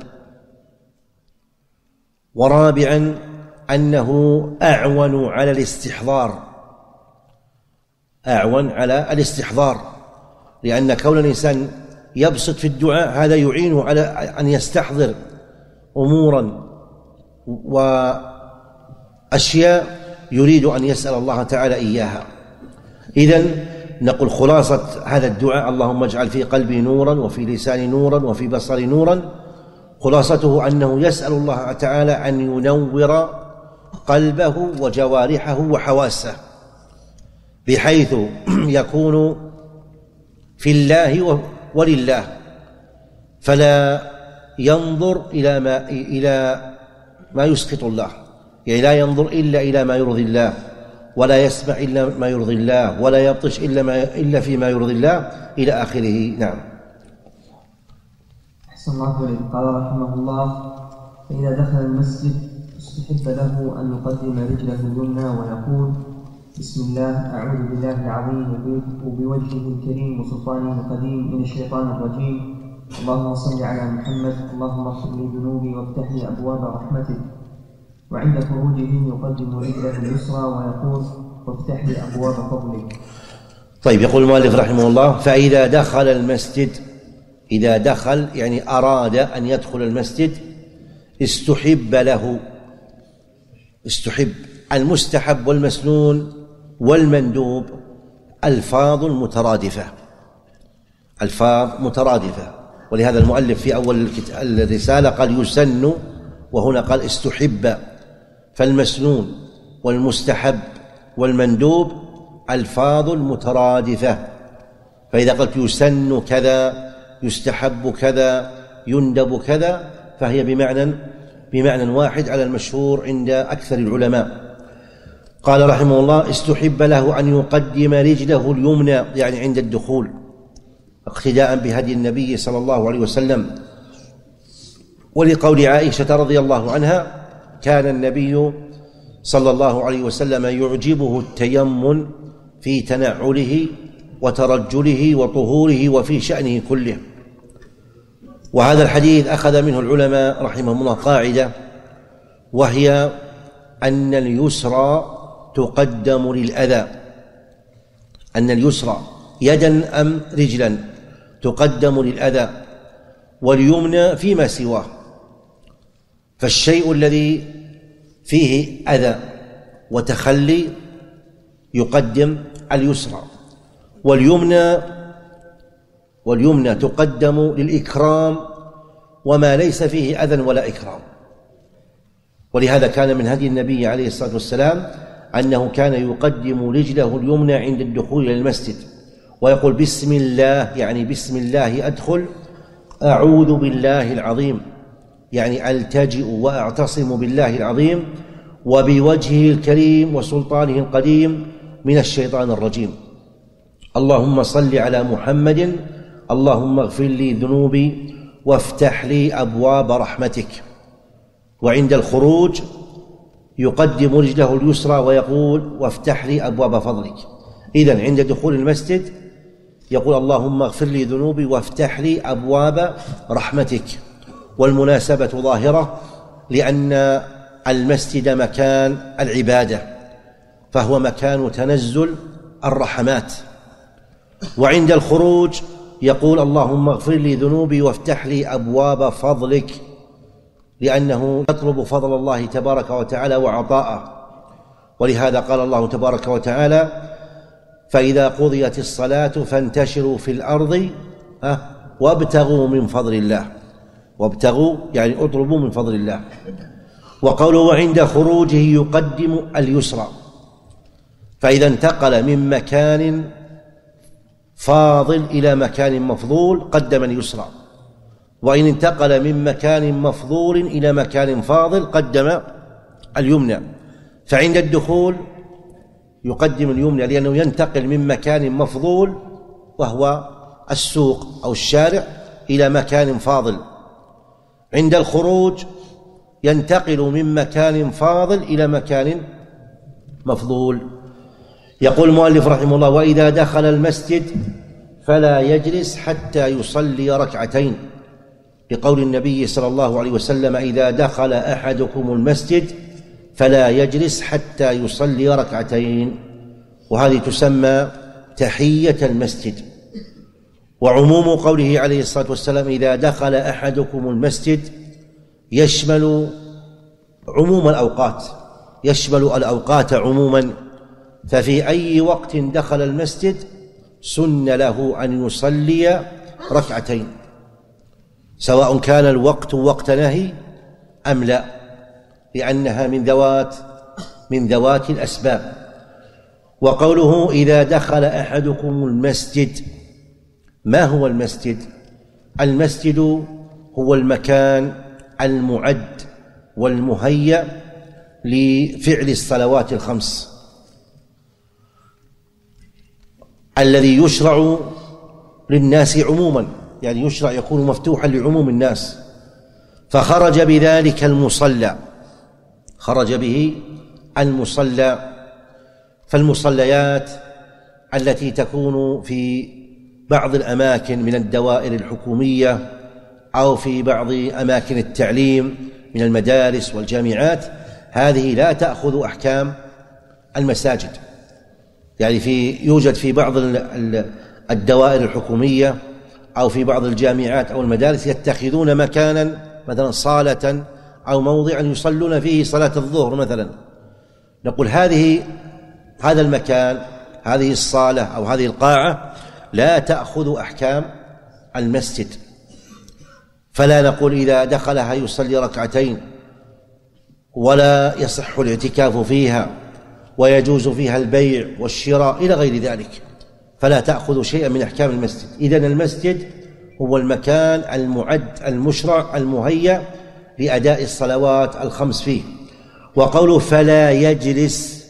ورابعا أنه أعون على الاستحضار، أعون على الاستحضار، لأن كون الإنسان يبسط في الدعاء هذا يعينه على أن يستحضر أمورا وأشياء يريد أن يسأل الله تعالى إياها. إذن نقول خلاصة هذا الدعاء اللهم اجعل في قلبي نورا وفي لساني نورا وفي بصري نورا، خلاصته أنه يسأل الله تعالى أن ينور قلبه وجوارحه وحواسه، بحيث يكون في الله ولله، فلا ينظر إلى ما إلى ما يسخط الله، يعني لا ينظر إلا إلى ما يرضي الله، ولا يسمع إلا ما يرضي الله، ولا يبطش إلا ما إلا فيما يرضي الله، إلى آخره. نعم. أحسن الله إليك. قال رحمه الله: فإذا دخل المسجد استحب له أن يقدم رجله اليمنى ويقول: بسم الله، أعوذ بالله العظيم وبوجهه الكريم وسلطانه القديم من الشيطان الرجيم، اللهم صل على محمد، اللهم اغفر لي ذنوبي وافتح لي أبواب رحمتك. وعند خروجه يقدم رجله اليسرى ويقول: وافتح لي أبواب فضلك. طيب، يقول المؤلف رحمه الله: فإذا دخل المسجد، إذا دخل يعني أراد أن يدخل المسجد، استحب له، استحب. المستحب والمسنون والمندوب ألفاظ مترادفة، ألفاظ مترادفة، ولهذا المؤلف في أول الرسالة قال يسن، وهنا قال استحب. فالمسنون والمستحب والمندوب ألفاظ مترادفة، فإذا قلت يسن كذا، يستحب كذا، يندب كذا، فهي بمعنى بمعنى واحد على المشهور عند أكثر العلماء. قال رحمه الله: استحب له أن يقدم رجله اليمنى، يعني عند الدخول، اقتداء بهدي النبي صلى الله عليه وسلم. ولقول عائشة رضي الله عنها: كان النبي صلى الله عليه وسلم يعجبه التيمن في تنعله وترجله وطهوره وفي شأنه كله. وهذا الحديث أخذ منه العلماء رحمهم الله قاعدة، وهي أن اليسرى تقدم للأذى، أن اليسرى يدا أم رجلا تقدم للأذى، واليمنى فيما سواه. فالشيء الذي فيه أذى وتخلي يقدم اليسرى، واليمنى واليمنى تقدم للإكرام وما ليس فيه أذى ولا إكرام. ولهذا كان من هدي النبي عليه الصلاة والسلام أنه كان يقدم رجله اليمنى عند الدخول إلى المسجد ويقول: بسم الله، يعني بسم الله أدخل، أعوذ بالله العظيم، يعني ألتجئ وأعتصم بالله العظيم وبوجهه الكريم وسلطانه القديم من الشيطان الرجيم. اللهم صل على محمد، اللهم اغفر لي ذنوبي وافتح لي أبواب رحمتك. وعند الخروج يقدم رجله اليسرى ويقول: وافتح لي أبواب فضلك. إذن عند دخول المسجد يقول: اللهم اغفر لي ذنوبي وافتح لي أبواب رحمتك. والمناسبة ظاهرة لأن المسجد مكان العبادة، فهو مكان تنزل الرحمات. وعند الخروج يقول اللهم اغفر لي ذنوبي وافتح لي أبواب فضلك، لأنه يطلب فضل الله تبارك وتعالى وعطاءه. ولهذا قال الله تبارك وتعالى فإذا قضيت الصلاة فانتشروا في الأرض وابتغوا من فضل الله. وابتغوا يعني اطلبوا من فضل الله. وقوله وعند خروجه يقدم اليسرى، فإذا انتقل من مكان فاضل إلى مكان مفضول قدم اليسرى، وإن انتقل من مكان مفضول إلى مكان فاضل قدم اليمنى. فعند الدخول يقدم اليمنى لأنه ينتقل من مكان مفضول وهو السوق أو الشارع إلى مكان فاضل. عند الخروج ينتقل من مكان فاضل إلى مكان مفضول. يقول المؤلف رحمه الله وإذا دخل المسجد فلا يجلس حتى يصلي ركعتين، بقول النبي صلى الله عليه وسلم إذا دخل أحدكم المسجد فلا يجلس حتى يصلي ركعتين، وهذه تسمى تحية المسجد. وعموم قوله عليه الصلاة والسلام إذا دخل أحدكم المسجد يشمل عموم الأوقات، يشمل الأوقات عموما، ففي أي وقت دخل المسجد سن له أن يصلي ركعتين، سواء كان الوقت وقت نهي أم لا، لأنها من ذوات من ذوات الأسباب. وقوله إذا دخل أحدكم المسجد، ما هو المسجد؟ المسجد هو المكان المعد والمهيأ لفعل الصلوات الخمس، الذي يشرع للناس عموما، يعني يشرع يكون مفتوحا لعموم الناس. فخرج بذلك المصلى، خرج به المصلى. فالمصليات التي تكون في بعض الأماكن من الدوائر الحكومية أو في بعض أماكن التعليم من المدارس والجامعات، هذه لا تأخذ أحكام المساجد. يعني في يوجد في بعض الدوائر الحكومية أو في بعض الجامعات أو المدارس يتخذون مكانا مثلا صالة أو موضعا يصلون فيه صلاة الظهر مثلا، نقول هذه هذا المكان، هذه الصالة أو هذه القاعة لا تأخذ أحكام المسجد، فلا نقول إذا دخلها يصلي ركعتين، ولا يصح الاعتكاف فيها، ويجوز فيها البيع والشراء إلى غير ذلك، فلا تأخذ شيئا من أحكام المسجد. إذن المسجد هو المكان المعد المشرع المهيأ لأداء الصلوات الخمس فيه. وقوله فلا يجلس،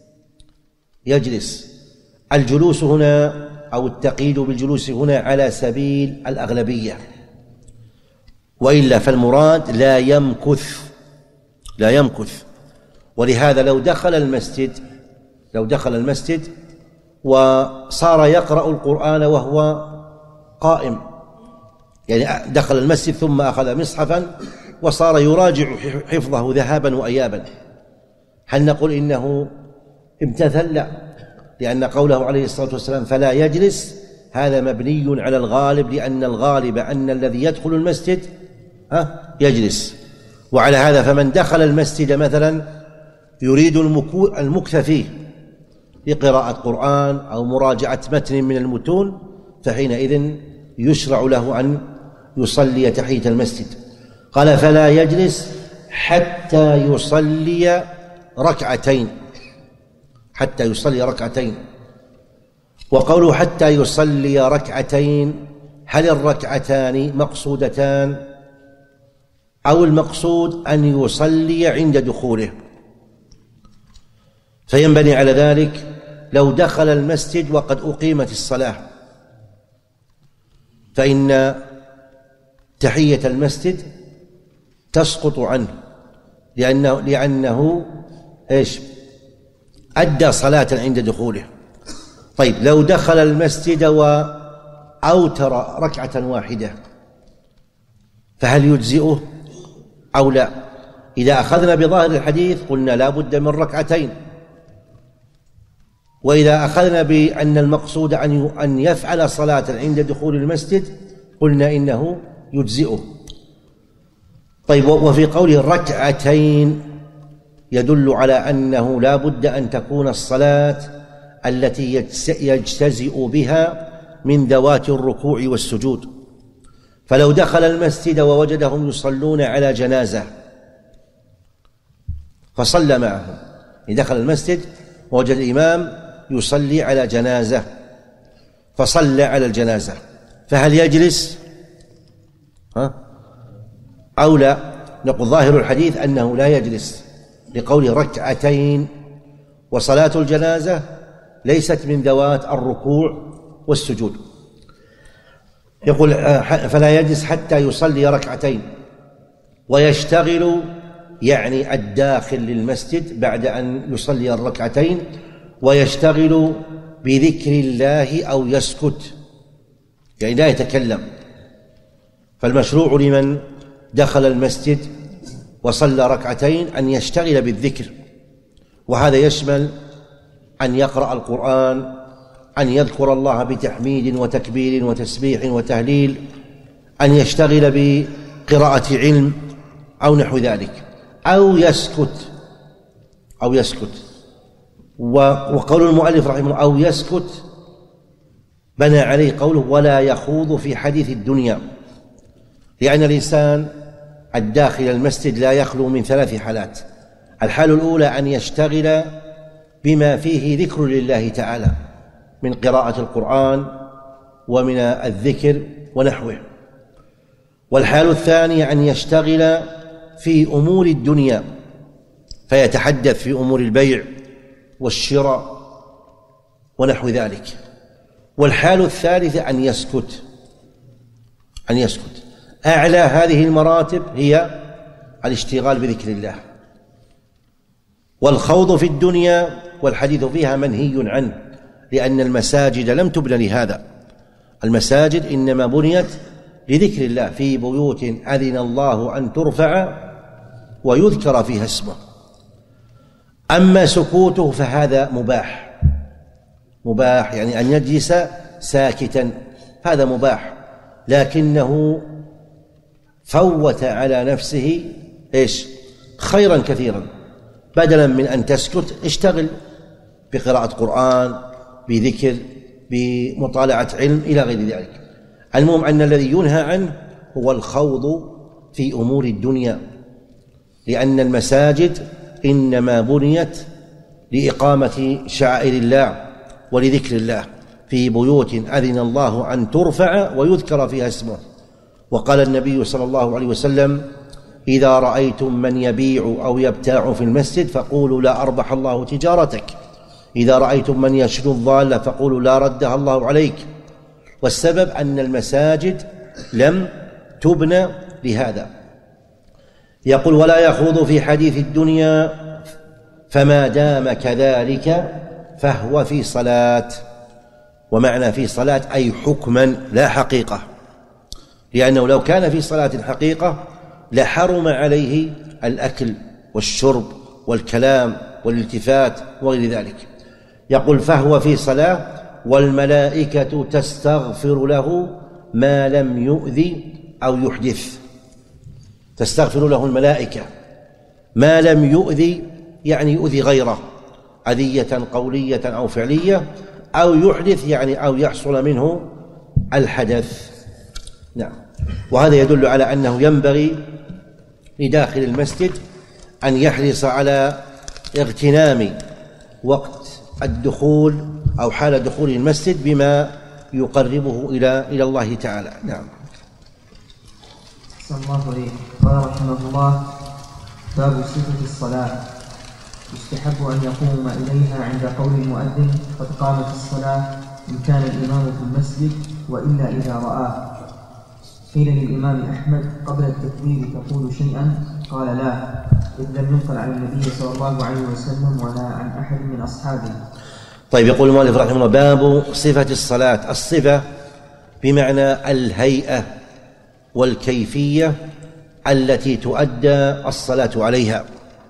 يجلس الجلوس هنا أو التقييد بالجلوس هنا على سبيل الأغلبية، وإلا فالمراد لا يمكث، لا يمكث. ولهذا لو دخل المسجد لو دخل المسجد وصار يقرأ القرآن وهو قائم، يعني دخل المسجد ثم أخذ مصحفا وصار يراجع حفظه ذهابا وإيابا، هل نقول إنه امتثل؟ لا، لأن قوله عليه الصلاة والسلام فلا يجلس هذا مبني على الغالب، لأن الغالب أن الذي يدخل المسجد ها يجلس. وعلى هذا فمن دخل المسجد مثلا يريد المكث فيه لقراءة قرآن أو مراجعة متن من المتون، فحينئذ يشرع له أن يصلي تحية المسجد. قال فلا يجلس حتى يصلي ركعتين، حتى يصلي ركعتين. وقوله حتى يصلي ركعتين، هل الركعتان مقصودتان أو المقصود أن يصلي عند دخوله؟ فينبني على ذلك لو دخل المسجد وقد أقيمت الصلاة فإن تحية المسجد تسقط عنه، لأنه, لأنه إيش؟ أدى صلاة عند دخوله. طيب لو دخل المسجد وأوتر ركعة واحدة فهل يجزئه أو لا؟ إذا أخذنا بظاهر الحديث قلنا لا بد من ركعتين، وإذا أخذنا بأن المقصود أن يفعل صلاة عند دخول المسجد قلنا إنه يجزئه. طيب، وفي قوله ركعتين يدل على أنه لا بد أن تكون الصلاة التي يجتزئ بها من ذوات الركوع والسجود. فلو دخل المسجد ووجدهم يصلون على جنازة فصلى معهم، دخل المسجد ووجد الإمام يصلي على جنازة فصلى على الجنازة، فهل يجلس ها؟ أو لا؟ نقول ظاهر الحديث أنه لا يجلس لقوله ركعتين، وصلاة الجنازة ليست من ذوات الركوع والسجود. يقول فلا يجلس حتى يصلي ركعتين ويشتغل، يعني الداخل للمسجد بعد أن يصلي الركعتين، ويشتغل بذكر الله أو يسكت، يعني لا يتكلم. فالمشروع لمن دخل المسجد وصلى ركعتين أن يشتغل بالذكر، وهذا يشمل أن يقرأ القرآن، أن يذكر الله بتحميد وتكبير وتسبيح وتهليل، أن يشتغل بقراءة علم أو نحو ذلك، أو يسكت أو يسكت وقول المؤلف رحمه الله أو يسكت بنى عليه قوله ولا يخوض في حديث الدنيا، لأن الإنسان الداخل المسجد لا يخلو من ثلاث حالات. الحال الأولى أن يشتغل بما فيه ذكر لله تعالى من قراءة القرآن ومن الذكر ونحوه، والحال الثانية أن يشتغل في أمور الدنيا فيتحدث في أمور البيع والشراء ونحو ذلك، والحال الثالثة أن يسكت أن يسكت أعلى هذه المراتب هي الاشتغال بذكر الله. والخوض في الدنيا والحديث فيها منهي عنه، لأن المساجد لم تبنى لهذا، المساجد إنما بنيت لذكر الله في بيوت أذن الله أن ترفع ويذكر فيها اسمه. أما سكوته فهذا مباح مباح يعني أن يجلس ساكتا هذا مباح، لكنه فوت على نفسه إيش؟ خيرا كثيرا. بدلا من أن تسكت اشتغل بقراءة قرآن، بذكر، بمطالعة علم إلى غير ذلك. المهم أن الذي ينهى عنه هو الخوض في أمور الدنيا، لأن المساجد إنما بنيت لإقامة شعائر الله ولذكر الله في بيوت أذن الله أن ترفع ويذكر فيها اسمه. وقال النبي صلى الله عليه وسلم إذا رأيتم من يبيع أو يبتاع في المسجد فقولوا لا أربح الله تجارتك، إذا رأيتم من يشري الضالة فقولوا لا ردها الله عليك. والسبب أن المساجد لم تبنى لهذا. يقول ولا يخوض في حديث الدنيا فما دام كذلك فهو في صلاة. ومعنى في صلاة أي حكما لا حقيقة، لأنه لو كان في صلاة حقيقة لحرم عليه الأكل والشرب والكلام والالتفات وغير ذلك. يقول فهو في صلاة والملائكة تستغفر له ما لم يؤذي أو يحدث. تستغفر له الملائكة ما لم يؤذي، يعني يؤذي غيره أذية قولية أو فعلية، أو يحدث يعني أو يحصل منه الحدث. نعم. وهذا يدل على أنه ينبغي لداخل المسجد أن يحرص على اغتنام وقت الدخول أو حال دخول المسجد بما يقربه إلى إلى الله تعالى. نعم. صلى الله عليه قال رحمه الله باب صفة الصلاة. يستحب أن يقوم إليها عند قول المؤذن قد قامت الصلاة إن كان الإمام في المسجد وإلا إذا رآه. قيل للإمام أحمد قبل التكبير تقول شيئا؟ قال لا، إذ لم ينقل عن النبي صلى الله عليه وسلم ولا عن أحد من أصحابه. طيب، يقول المؤلف رحمه الله باب صفة الصلاة. الصفة بمعنى الهيئة والكيفية التي تؤدى الصلاة عليها.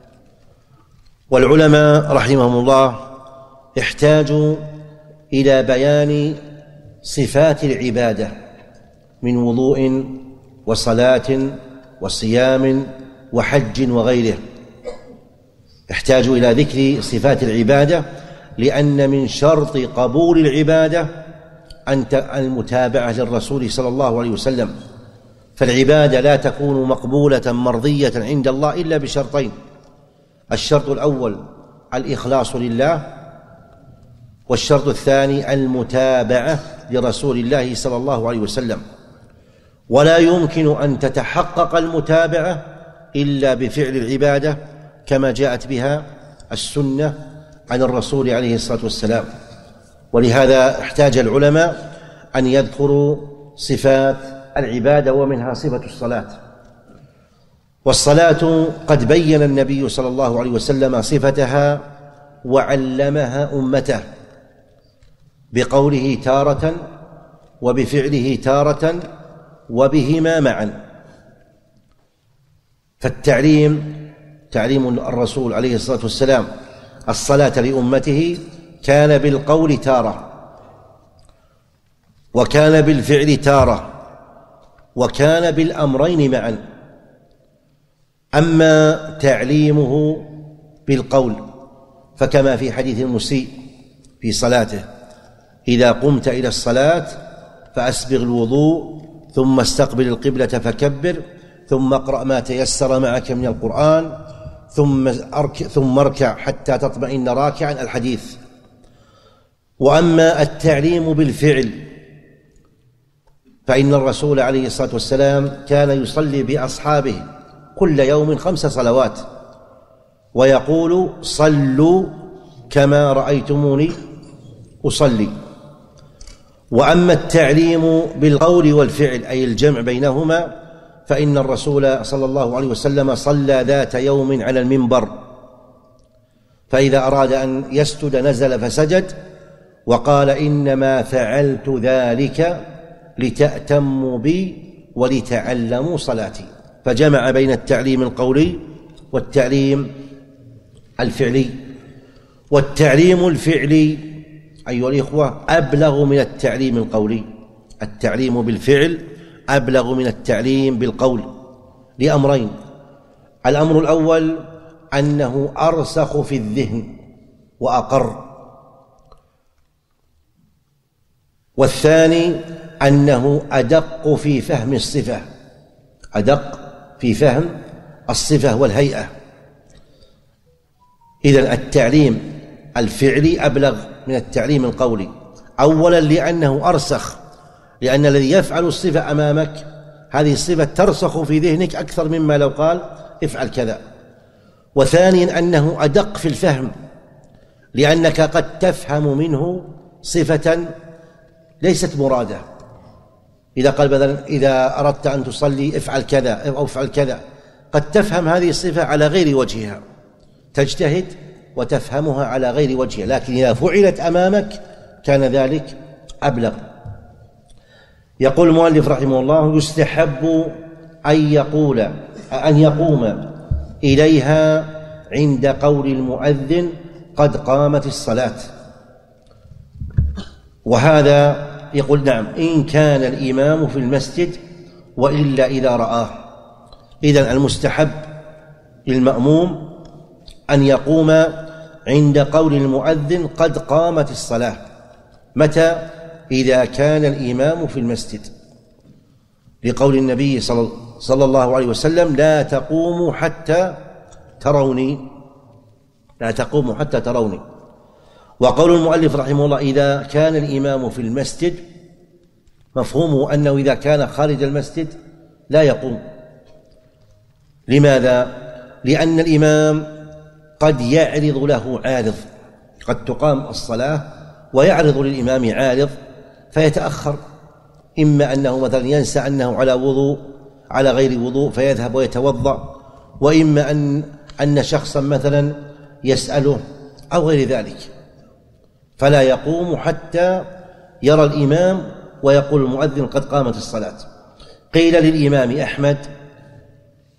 والعلماء رحمهم الله احتاجوا إلى بيان صفات العبادة من وضوء وصلاة وصيام وحج وغيره، احتاجوا إلى ذكر صفات العبادة، لأن من شرط قبول العبادة أن المتابعة للرسول صلى الله عليه وسلم، فالعبادة لا تكون مقبولة مرضية عند الله إلا بشرطين: الشرط الأول الإخلاص لله، والشرط الثاني المتابعة لرسول الله صلى الله عليه وسلم. ولا يمكن أن تتحقق المتابعة إلا بفعل العبادة كما جاءت بها السنة عن الرسول عليه الصلاة والسلام. ولهذا احتاج العلماء أن يذكروا صفات العبادة، ومنها صفة الصلاة. والصلاة قد بين النبي صلى الله عليه وسلم صفتها وعلمها أمته بقوله تارة وبفعله تارة وبهما معا. فالتعليم تعليم الرسول عليه الصلاة والسلام الصلاة لأمته كان بالقول تارة، وكان بالفعل تارة، وكان بالأمرين معا. أما تعليمه بالقول فكما في حديث المسيء في صلاته: إذا قمت إلى الصلاة فأسبغ الوضوء ثم استقبل القبلة فكبر ثم اقرأ ما تيسر معك من القرآن ثم أركع, ثم اركع حتى تطمئن راكعا، الحديث. وأما التعليم بالفعل فإن الرسول عليه الصلاة والسلام كان يصلي بأصحابه كل يوم خمس صلوات ويقول: صلوا كما رأيتموني أصلي. وأما التعليم بالقول والفعل أي الجمع بينهما فإن الرسول صلى الله عليه وسلم صلى ذات يوم على المنبر، فإذا أراد أن يسجد نزل فسجد، وقال: إنما فعلت ذلك لتأتموا بي ولتعلموا صلاتي. فجمع بين التعليم القولي والتعليم الفعلي. والتعليم الفعلي أيها الإخوة أبلغ من التعليم القولي. التعليم بالفعل أبلغ من التعليم بالقول لأمرين: الأمر الأول أنه أرسخ في الذهن وأقر، والثاني أنه أدق في فهم الصفة، أدق في فهم الصفة والهيئة. إذن التعليم الفعلي أبلغ من التعليم القولي، أولا لأنه أرسخ، لأن الذي يفعل الصفة أمامك هذه الصفة ترسخ في ذهنك أكثر مما لو قال افعل كذا. وثانيا أنه أدق في الفهم، لأنك قد تفهم منه صفة ليست مرادة. إذا قال مثلا: إذا أردت أن تصلي افعل كذا أو افعل كذا، قد تفهم هذه الصفة على غير وجهها، تجتهد وتفهمها على غير وجهها، لكن إذا فعلت أمامك كان ذلك أبلغ. يقول المؤلف رحمه الله: يستحب أن يقول أن يقوم إليها عند قول المؤذن قد قامت الصلاة. وهذا يقول نعم إن كان الإمام في المسجد، وإلا إذا رآه. إذن المستحب للمأموم أن يقوم عند قول المؤذن قد قامت الصلاة. متى؟ إذا كان الإمام في المسجد، لقول النبي صلى الله عليه وسلم: لا تقوموا حتى تروني، لا تقوموا حتى تروني. وقول المؤلف رحمه الله: إذا كان الإمام في المسجد، مفهومه أنه إذا كان خارج المسجد لا يقوم. لماذا؟ لأن الإمام قد يعرض له عارض، قد تقام الصلاة ويعرض للإمام عارض فيتأخر، إما أنه مثلا ينسى أنه على وضوء على غير وضوء فيذهب ويتوضأ، وإما أن أن شخصا مثلا يسأله أو غير ذلك، فلا يقوم حتى يرى الإمام ويقول المؤذن قد قامت الصلاة. قيل للإمام أحمد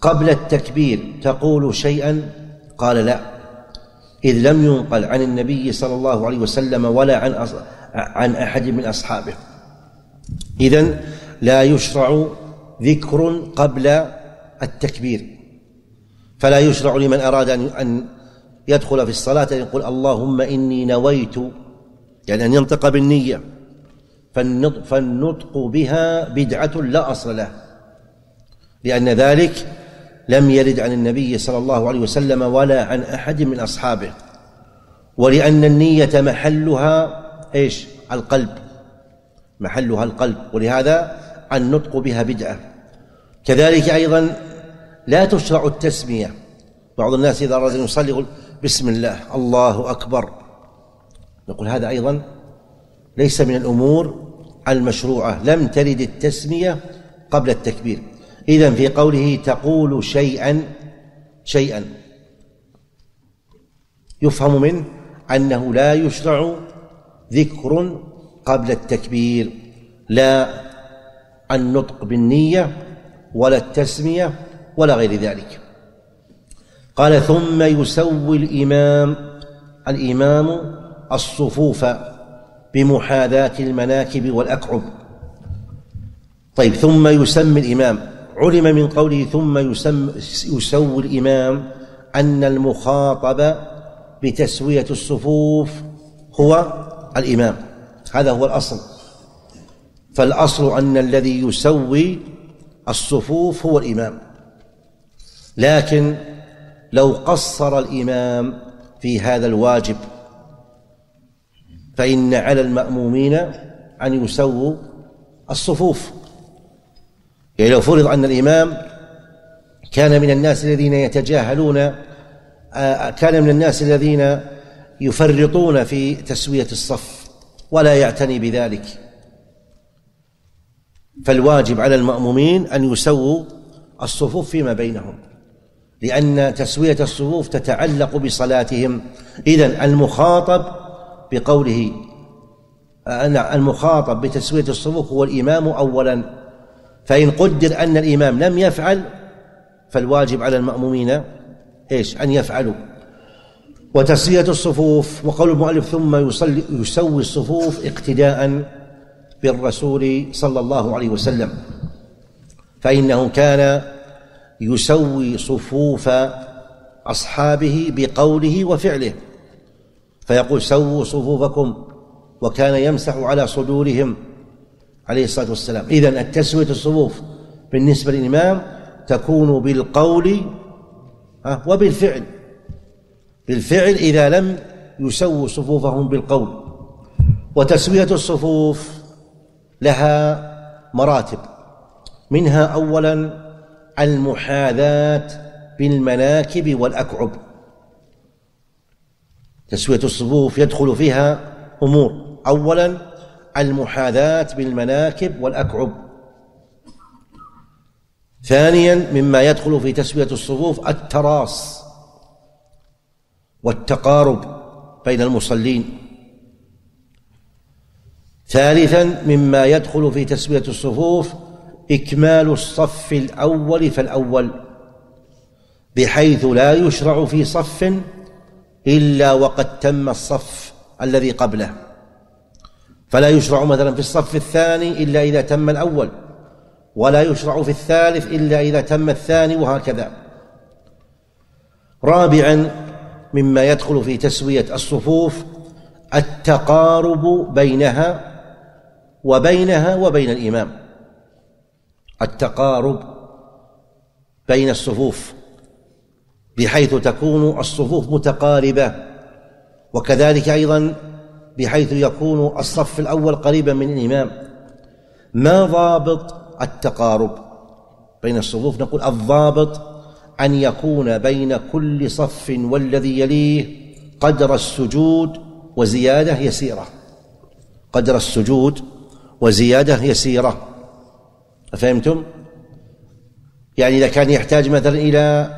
قبل التكبير تقول شيئا؟ قال لا، إذ لم ينقل عن النبي صلى الله عليه وسلم ولا عن عن أحد من أصحابه. إذن لا يشرع ذكر قبل التكبير، فلا يشرع لمن أراد أن يدخل في الصلاة أن يقول اللهم إني نويت، يعني أن ينطق بالنية، فالنطق بها بدعة لا أصل له، لأن ذلك لم يرد عن النبي صلى الله عليه وسلم ولا عن أحد من أصحابه، ولأن النية محلها إيش؟ القلب، محلها القلب، ولهذا النطق بها بدعة. كذلك أيضا لا تشرع التسمية. بعض الناس إذا أراد أن يصلي يقول بسم الله الله أكبر، نقول هذا أيضا ليس من الأمور المشروعة، لم ترد التسمية قبل التكبير. إذن في قوله تقول شيئا شيئا يفهم منه أنه لا يشرع ذكر قبل التكبير، لا النطق بالنية ولا التسمية ولا غير ذلك. قال ثم يسوي الإمام الإمام الصفوف بمحاذاة المناكب والأكعب. طيب، ثم يسمي الإمام، علم من قوله ثم يسم يسوي الإمام أن المخاطب بتسوية الصفوف هو الإمام، هذا هو الأصل. فالأصل أن الذي يسوي الصفوف هو الإمام، لكن لو قصر الإمام في هذا الواجب فإن على المأمومين أن يسووا الصفوف. يعني لو فرض أن الإمام كان من الناس الذين يتجاهلون، كان من الناس الذين يفرطون في تسوية الصف ولا يعتني بذلك، فالواجب على المأمومين أن يسووا الصفوف فيما بينهم، لأن تسوية الصفوف تتعلق بصلاتهم. إذن المخاطب بقوله أن المخاطب بتسوية الصفوف هو الإمام أولا، فإن قدر أن الإمام لم يفعل فالواجب على المأمومين إيش؟ أن يفعلوا. وتسوية الصفوف، وقول المؤلف ثم يصلي يسوي الصفوف اقتداء بالرسول صلى الله عليه وسلم، فإنه كان يسوي صفوف أصحابه بقوله وفعله، فيقول سووا صفوفكم، وكان يمسح على صدورهم عليه الصلاة والسلام. إذن التسوية الصفوف بالنسبة للإمام تكون بالقول وبالفعل، بالفعل إذا لم يسووا صفوفهم بالقول. وتسوية الصفوف لها مراتب، منها أولا المحاذاة بالمناكب والأكعب. تسوية الصفوف يدخل فيها أمور، أولا المحاذاة بالمناكب والأكعب، ثانيا مما يدخل في تسوية الصفوف التراص والتقارب بين المصلين، ثالثا مما يدخل في تسوية الصفوف إكمال الصف الأول فالأول، بحيث لا يشرع في صف إلا وقد تم الصف الذي قبله، فلا يشرع مثلا في الصف الثاني إلا إذا تم الأول، ولا يشرع في الثالث إلا إذا تم الثاني، وهكذا. رابعا مما يدخل في تسوية الصفوف التقارب بينها وبينها وبين الإمام، التقارب بين الصفوف بحيث تكون الصفوف متقاربة، وكذلك أيضا بحيث يكون الصف الأول قريبا من الإمام. ما ضابط التقارب بين الصفوف؟ نقول الضابط أن يكون بين كل صف والذي يليه قدر السجود وزيادة يسيرة، قدر السجود وزيادة يسيرة، أفهمتم؟ يعني إذا كان يحتاج مثلا إلى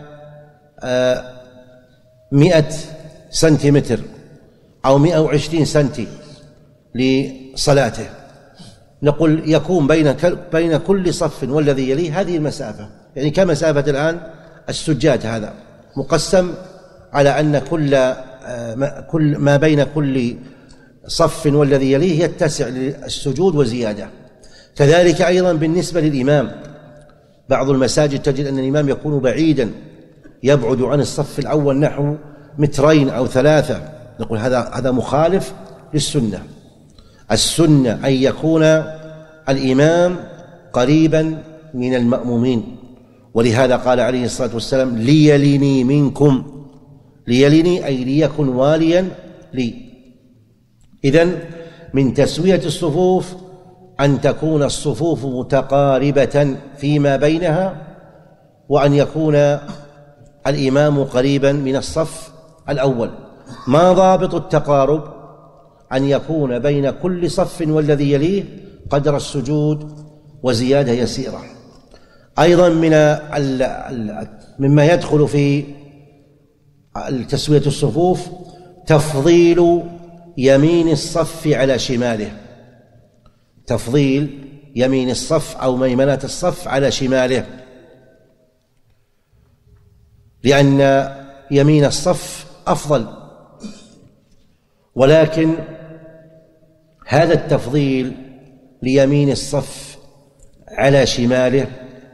مئة سنتيمتر أو مئة وعشرين سنتي لصلاته، نقول يكون بين بين كل صف والذي يليه هذه المسافة، يعني كمسافة الآن السجاد هذا مقسم على أن كل كل ما بين كل صف والذي يليه يتسع للسجود وزيادة. كذلك أيضا بالنسبة للإمام، بعض المساجد تجد أن الإمام يكون بعيدا يبعد عن الصف الأول نحو مترين أو ثلاثة، نقول هذا هذا مخالف للسنة. السنة أن يكون الإمام قريبا من المأمومين، ولهذا قال عليه الصلاة والسلام ليلني منكم، ليلني أي ليكن واليا لي. إذن من تسوية الصفوف أن تكون الصفوف متقاربة فيما بينها، وأن يكون الإمام قريبا من الصف الأول. ما ضابط التقارب؟ أن يكون بين كل صف والذي يليه قدر السجود وزيادة يسيرة. أيضا من مما يدخل في تسوية الصفوف تفضيل يمين الصف على شماله، تفضيل يمين الصف أو ميمنة الصف على شماله، لأن يمين الصف أفضل. ولكن هذا التفضيل ليمين الصف على شماله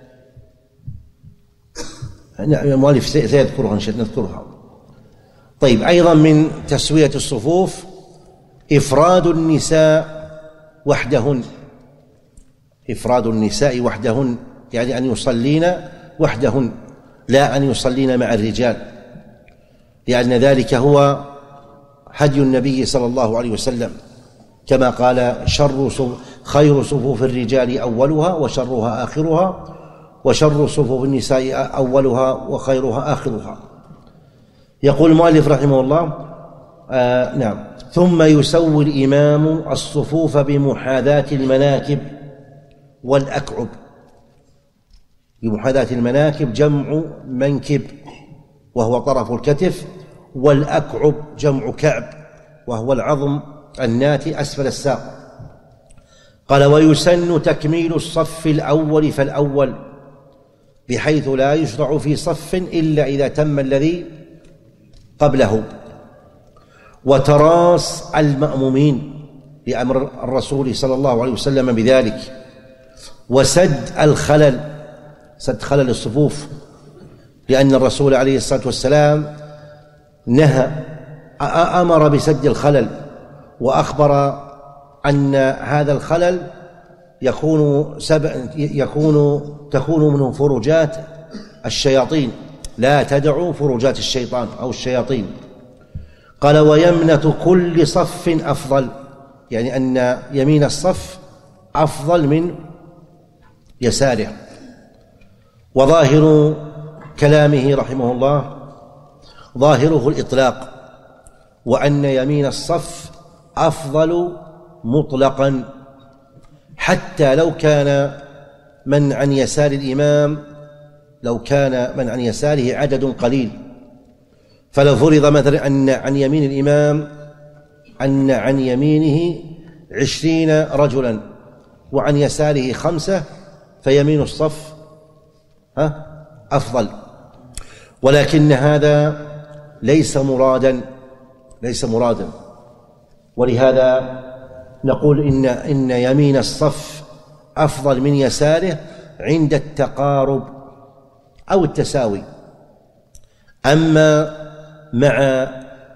المؤلف سيذكرها نذكرها. طيب، أيضا من تسوية الصفوف إفراد النساء وحدهن، إفراد النساء وحدهن يعني أن يصلين وحدهن لا أن يصلين مع الرجال، لأن ذلك هو هدي النبي صلى الله عليه وسلم، كما قال شر خير صفوف الرجال أولها وشرها آخرها، وشر صفوف النساء أولها وخيرها آخرها. يقول المؤلف رحمه الله آه نعم ثم يسوي الإمام الصفوف بمحاذاة المناكب والأكعب. بمحاذاة المناكب جمع منكب وهو طرف الكتف، والأكعب جمع كعب وهو العظم الناتي أسفل الساق. قال ويسن تكميل الصف الأول فالأول، بحيث لا يشرع في صف إلا إذا تم الذي قبله، وتراص المأمومين لأمر الرسول صلى الله عليه وسلم بذلك، وسد الخلل، سد خلل الصفوف، لأن الرسول عليه الصلاة والسلام نهى أمر بسد الخلل، وأخبر أن هذا الخلل يكون سبع يكون تكون منه فرجات الشياطين، لا تدعوا فرجات الشيطان أو الشياطين. قال ويمنة كل صف أفضل، يعني أن يمين الصف أفضل من يساره. وظاهر كلامه رحمه الله ظاهره الإطلاق، وأن يمين الصف أفضل مطلقا، حتى لو كان من عن يسار الإمام لو كان من عن يساره عدد قليل. فلو فرض مثلا أن عن يمين الإمام أن عن يمينه عشرين رجلا وعن يساره خمسة، فيمين الصف أفضل. ولكن هذا ليس مرادا ليس مرادا ولهذا نقول إن إن يمين الصف أفضل من يساره عند التقارب أو التساوي. أما مع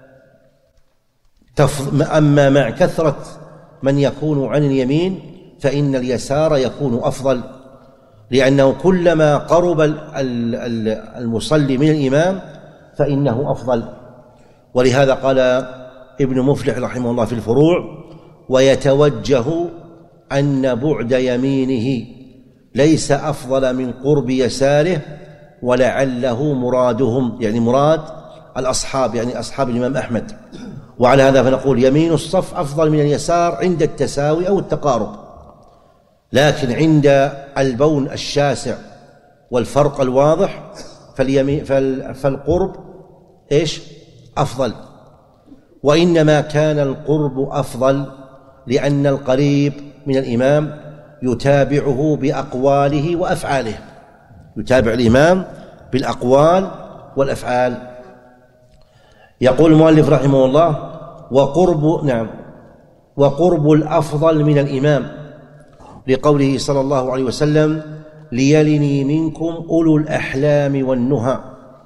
أما مع كثرة من يكون عن اليمين فإن اليسار يكون أفضل، لأنه كلما قرب المصلي من الإمام فإنه أفضل. ولهذا قال ابن مفلح رحمه الله في الفروع ويتوجه أن بعد يمينه ليس أفضل من قرب يساره، ولعله مرادهم يعني مراد الأصحاب يعني أصحاب الإمام أحمد. وعلى هذا فنقول يمين الصف أفضل من اليسار عند التساوي أو التقارب، لكن عند البون الشاسع والفرق الواضح فاليمين فالقرب إيش أفضل. وإنما كان القرب أفضل لأن القريب من الإمام يتابعه بأقواله وأفعاله، يتابع الإمام بالأقوال والأفعال. يقول المؤلف رحمه الله: وقرب نعم وقرب الأفضل من الإمام، لقوله صلى الله عليه وسلم: ليلني منكم أولو الأحلام والنهى.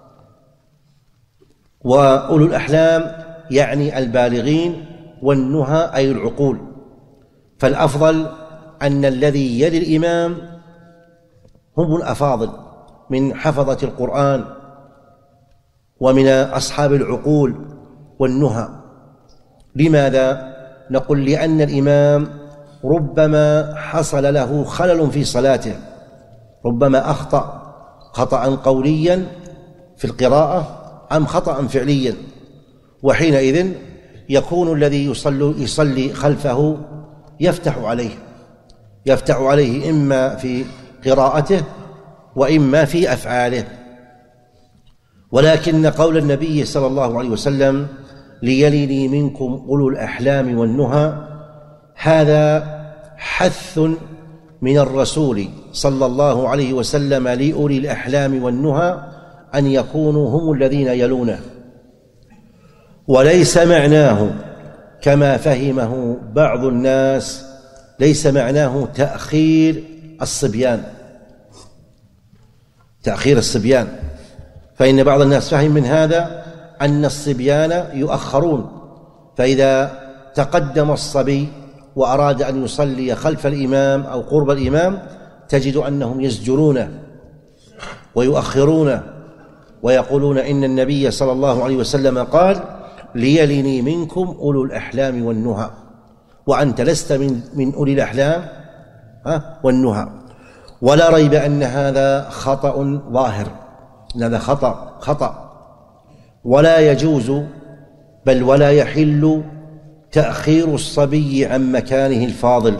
وأولو الأحلام يعني البالغين، والنهى أي العقول. فالأفضل أن الذي يلي الإمام هم الأفاضل من حفظة القرآن ومن أصحاب العقول والنهى. لماذا؟ نقول: لأن الإمام ربما حصل له خلل في صلاته، ربما أخطأ خطأ قوليا في القراءة أم خطأ فعليا، وحينئذ يكون الذي يصلي, يصلي خلفه يفتح عليه يفتح عليه إما في قراءته وإما في أفعاله. ولكن قول النبي صلى الله عليه وسلم: ليلني منكم أولو الأحلام والنهى، هذا حث من الرسول صلى الله عليه وسلم لأولي الأحلام والنهى أن يكونوا هم الذين يلونه، وليس معناه كما فهمه بعض الناس، ليس معناه تأخير الصبيان تأخير الصبيان فإن بعض الناس فهم من هذا أن الصبيان يؤخرون، فإذا تقدم الصبي وأراد أن يصلي خلف الإمام أو قرب الإمام تجد أنهم يزجرونه ويؤخرونه ويقولون: إن النبي صلى الله عليه وسلم قال: ليلني منكم أولو الأحلام والنهى، وأنت لست من, من أولي الأحلام والنهى. ولا ريب أن هذا خطأ ظاهر، إن هذا خطأ خطأ ولا يجوز بل ولا يحل تأخير الصبي عن مكانه الفاضل.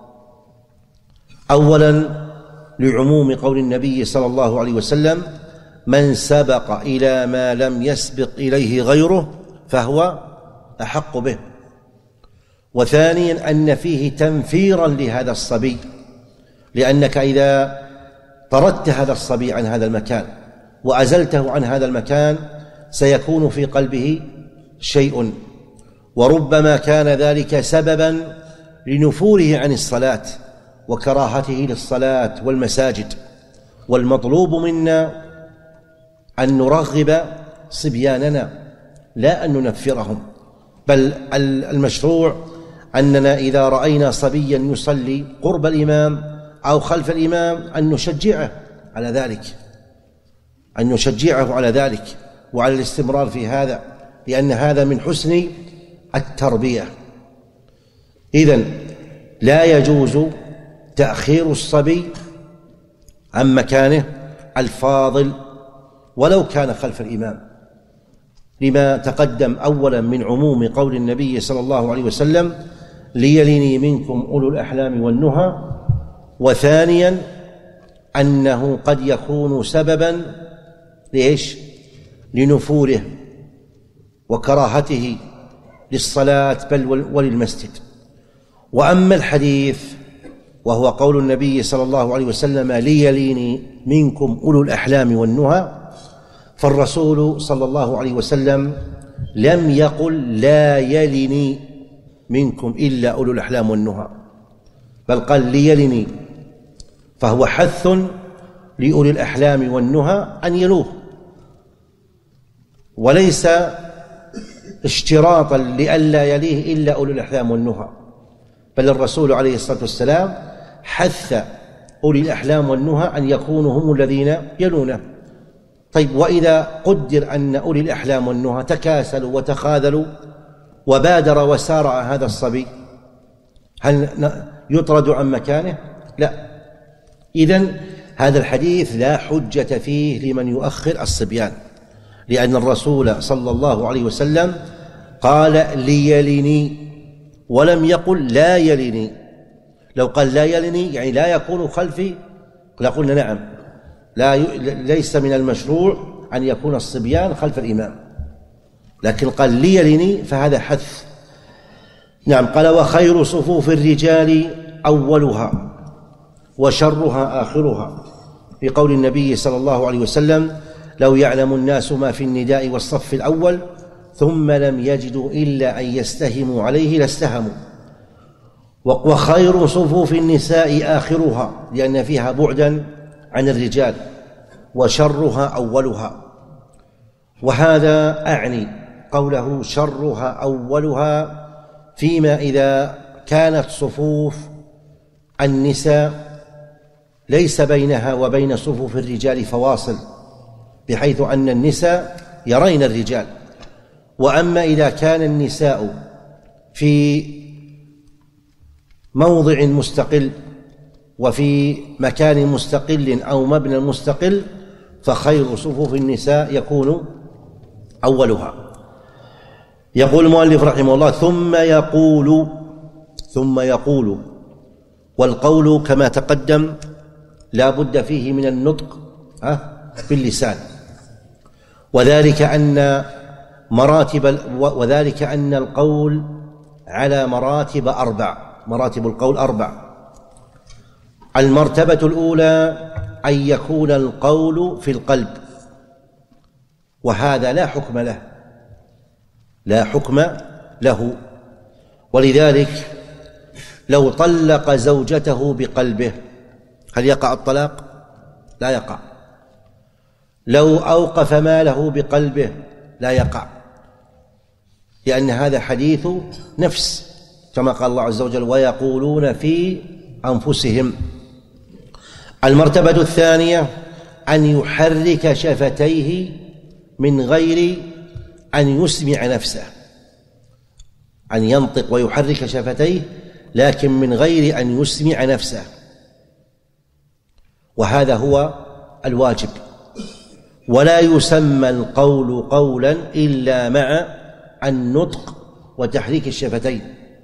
أولا لعموم قول النبي صلى الله عليه وسلم: من سبق إلى ما لم يسبق إليه غيره فهو أحق به. وثانيا أن فيه تنفيرا لهذا الصبي، لأنك إذا طردت هذا الصبي عن هذا المكان وأزلته عن هذا المكان سيكون في قلبه شيء، وربما كان ذلك سببا لنفوره عن الصلاة وكراهته للصلاة والمساجد. والمطلوب منا أن نرغب صبياننا لا أن ننفرهم، بل المشروع أننا إذا رأينا صبيا يصلي قرب الإمام أو خلف الإمام أن نشجعه على ذلك أن نشجعه على ذلك وعلى الاستمرار في هذا، لأن هذا من حسن التربية. إذن لا يجوز تأخير الصبي عن مكانه الفاضل ولو كان خلف الإمام، لما تقدم أولا من عموم قول النبي صلى الله عليه وسلم: ليلني منكم أولو الأحلام والنهى. وثانيا أنه قد يكون سببا لإيش؟ لنفوره وكراهته للصلاة بل وللمسجد. وأما الحديث وهو قول النبي صلى الله عليه وسلم: ليليني منكم أولو الأحلام والنهى، فالرسول صلى الله عليه وسلم لم يقل: لا يلني منكم إلا أولو الأحلام والنهى، بل قال: ليلني، فهو حث لأولي الأحلام والنهى أن يلوه، وليس اشتراطا لئلا يليه إلا أولي الأحلام والنهى، بل الرسول عليه الصلاة والسلام حث أولي الأحلام والنهى أن يكونوا هم الذين يلونه. طيب، وإذا قدر أن أولي الأحلام والنهى تكاسلوا وتخاذلوا وبادر وسارع هذا الصبي، هل يطرد عن مكانه؟ لا. إذن هذا الحديث لا حجة فيه لمن يؤخر الصبيان، لأن الرسول صلى الله عليه وسلم قال: ليلني، ولم يقل لا يلني. لو قال لا يلني يعني لا يكون خلفي لقلنا نعم، لا ي... ليس من المشروع أن يكون الصبيان خلف الإمام، لكن قال ليلني فهذا حث. نعم. قال: وخير صفوف الرجال أولها وشرها آخرها، في قول النبي صلى الله عليه وسلم: لو يعلم الناس ما في النداء والصف الأول ثم لم يجدوا إلا أن يستهموا عليه لاستهموا. وخير صفوف النساء آخرها لأن فيها بعدا عن الرجال، وشرها أولها. وهذا أعني قوله شرها أولها فيما إذا كانت صفوف النساء ليس بينها وبين صفوف الرجال فواصل بحيث أن النساء يرين الرجال. وأما إذا كان النساء في موضع مستقل وفي مكان مستقل أو مبنى مستقل فخير صفوف النساء يكون أولها. يقول المؤلف رحمه الله ثم يقول ثم يقول والقول كما تقدم لا بد فيه من النطق باللسان، وذلك أن مراتب وذلك أن القول على مراتب أربع، مراتب القول أربع. المرتبة الأولى أن يكون القول في القلب، وهذا لا حكم له لا حكم له ولذلك لو طلق زوجته بقلبه هل يقع الطلاق؟ لا يقع. لو أوقف ماله بقلبه لا يقع، لأن هذا حديث نفس كما قال الله عز وجل ويقولون في أنفسهم. المرتبة الثانية أن يحرك شفتيه من غير أن يسمع نفسه، أن ينطق ويحرك شفتيه لكن من غير أن يسمع نفسه، وهذا هو الواجب. ولا يسمى القول قولا إلا مع النطق وتحريك الشفتين.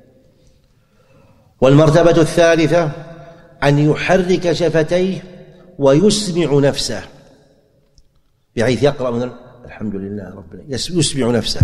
والمرتبة الثالثة أن يحرك شفتيه ويسمع نفسه بحيث يقرأ من الحمد لله رب العالمين يسمع نفسه.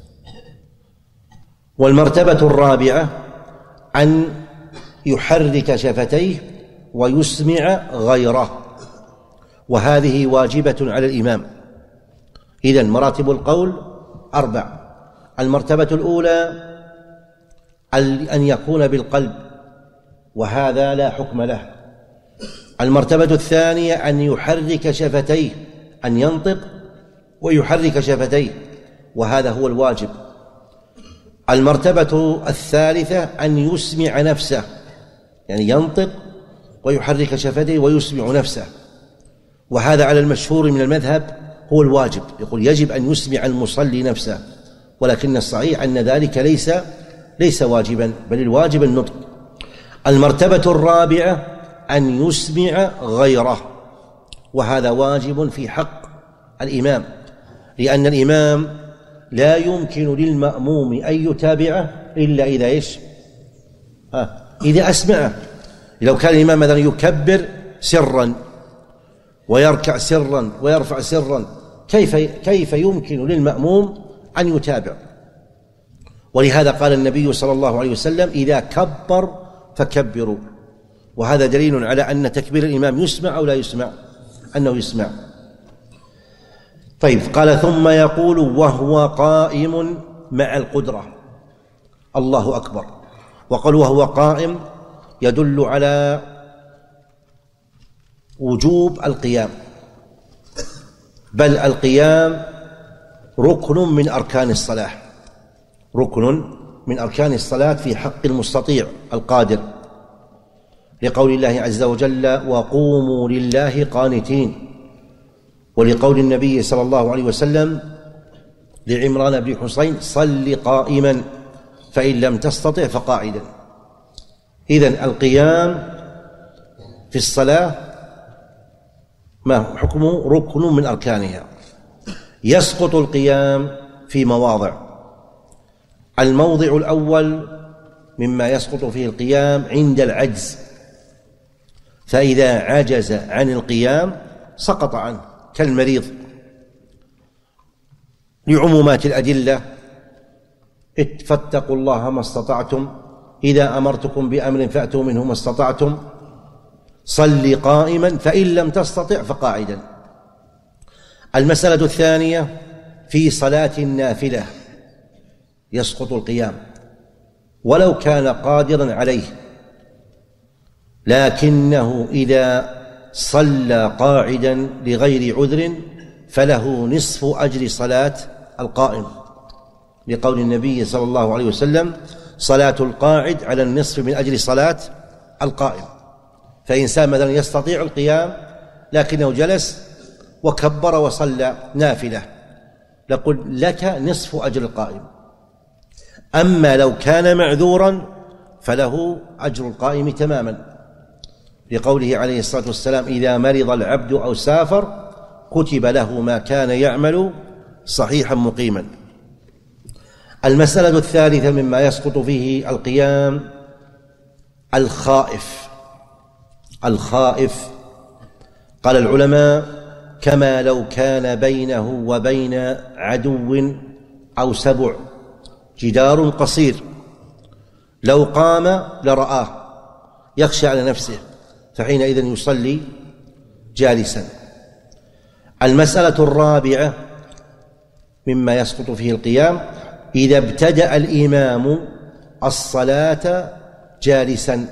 والمرتبة الرابعة أن يحرك شفتيه ويسمع غيره، وهذه واجبة على الإمام. إذن مراتب القول أربع. المرتبة الأولى أن يكون بالقلب، وهذا لا حكم له. المرتبة الثانية أن يحرك شفتيه، أن ينطق ويحرك شفتيه، وهذا هو الواجب. المرتبة الثالثة أن يسمع نفسه، يعني ينطق ويحرك شفتيه ويسمع نفسه، وهذا على المشهور من المذهب هو الواجب. يقول يجب أن يسمع المصلي نفسه، ولكن الصحيح أن ذلك ليس ليس واجبا، بل الواجب النطق. المرتبة الرابعة أن يسمع غيره، وهذا واجب في حق الإمام، لأن الإمام لا يمكن للمأموم أن يتابعه إلا إذا إيش؟ آه إذا أسمعه. لو كان الإمام مثلا يكبر سرا ويركع سرا ويرفع سرا كيف كيف يمكن للمأموم أن يتابع؟ ولهذا قال النبي صلى الله عليه وسلم إذا كبر فكبروا، وهذا دليل على أن تكبير الإمام يسمع أو لا يسمع، أنه يسمع. طيب، قال ثم يقول وهو قائم مع القدرة الله أكبر. وقال وهو قائم يدل على وجوب القيام، بل القيام ركن من أركان الصلاة، ركن من أركان الصلاة في حق المستطيع القادر، لقول الله عز وجل وقوموا لله قانتين، ولقول النبي صلى الله عليه وسلم لعمران بن حسين صل قائما فإن لم تستطع فقاعدا. إذن القيام في الصلاة ما حكمه؟ ركن من أركانها. يسقط القيام في مواضع. الموضع الأول مما يسقط فيه القيام عند العجز، فإذا عجز عن القيام سقط عنه كالمريض، لعمومات الأدلة فاتقوا الله ما استطعتم إذا أمرتكم بأمر فأتوا منه ما استطعتم صل قائما فإن لم تستطع فقاعدا. المسألة الثانية في صلاة النافلة يسقط القيام ولو كان قادرا عليه، لكنه إذا صلى قاعدا لغير عذر فله نصف أجر صلاة القائم، لقول النبي صلى الله عليه وسلم: صلاة القاعد على النصف من أجر صلاة القائم. فإنسان مثلا يستطيع القيام لكنه جلس وكبر وصلى نافلة، نقول لك نصف أجر القائم. أما لو كان معذورا فله أجر القائم تماما، لقوله عليه الصلاة والسلام: إذا مرض العبد أو سافر كتب له ما كان يعمل صحيحا مقيما. المسألة الثالثة مما يسقط فيه القيام الخائف. الخائف قال العلماء: كما لو كان بينه وبين عدو أو سبع جدار قصير، لو قام لرآه يخشى على نفسه، فحينئذ يصلي جالسا. المسألة الرابعة مما يسقط فيه القيام إذا ابتدأ الإمام الصلاة جالسا،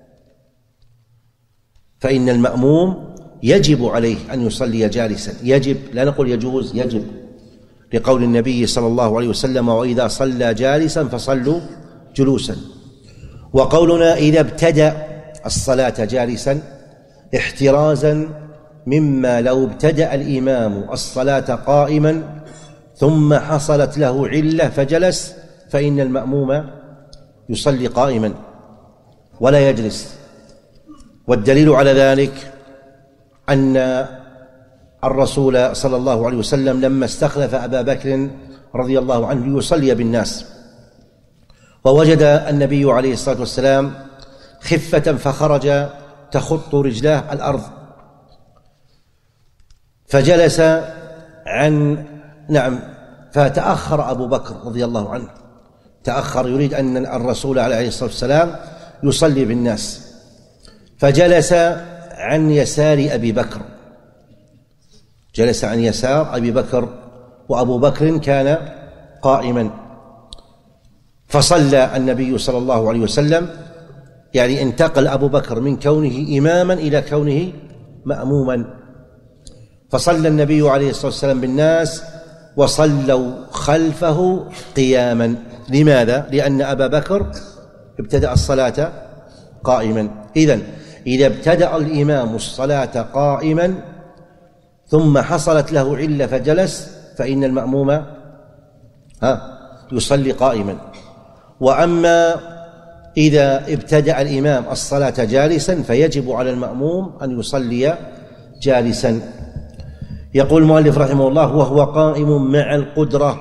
فإن المأموم يجب عليه أن يصلي جالسا. يجب، لا نقول يجوز، يجب، لقول النبي صلى الله عليه وسلم: وإذا صلى جالسا فصلوا جلوسا. وقولنا إذا ابتدأ الصلاة جالسا احترازا مما لو ابتدأ الإمام الصلاة قائما ثم حصلت له علة فجلس، فإن المأموم يصلي قائما ولا يجلس. والدليل على ذلك أن الرسول صلى الله عليه وسلم لما استخلف أبا بكر رضي الله عنه ليصلي بالناس، ووجد النبي عليه الصلاة والسلام خفة فخرج تخط رجلاه الأرض، فجلس عن نعم فتأخر أبو بكر رضي الله عنه، تأخر يريد أن الرسول عليه الصلاة والسلام يصلي بالناس، فجلس عن يسار أبي بكر، جلس عن يسار أبي بكر، وأبو بكر كان قائما، فصلى النبي صلى الله عليه وسلم، يعني انتقل أبو بكر من كونه إماما إلى كونه مأموما، فصلى النبي عليه الصلاة والسلام بالناس وصلوا خلفه قياما. لماذا؟ لأن أبا بكر ابتدأ الصلاة قائما. إذن إذا ابتدأ الإمام الصلاة قائما ثم حصلت له علة فجلس، فإن المأموم ها يصلي قائما. وأما إذا ابتدأ الإمام الصلاة جالسا فيجب على المأموم أن يصلي جالسا. يقول المؤلف رحمه الله: وهو قائم مع القدرة،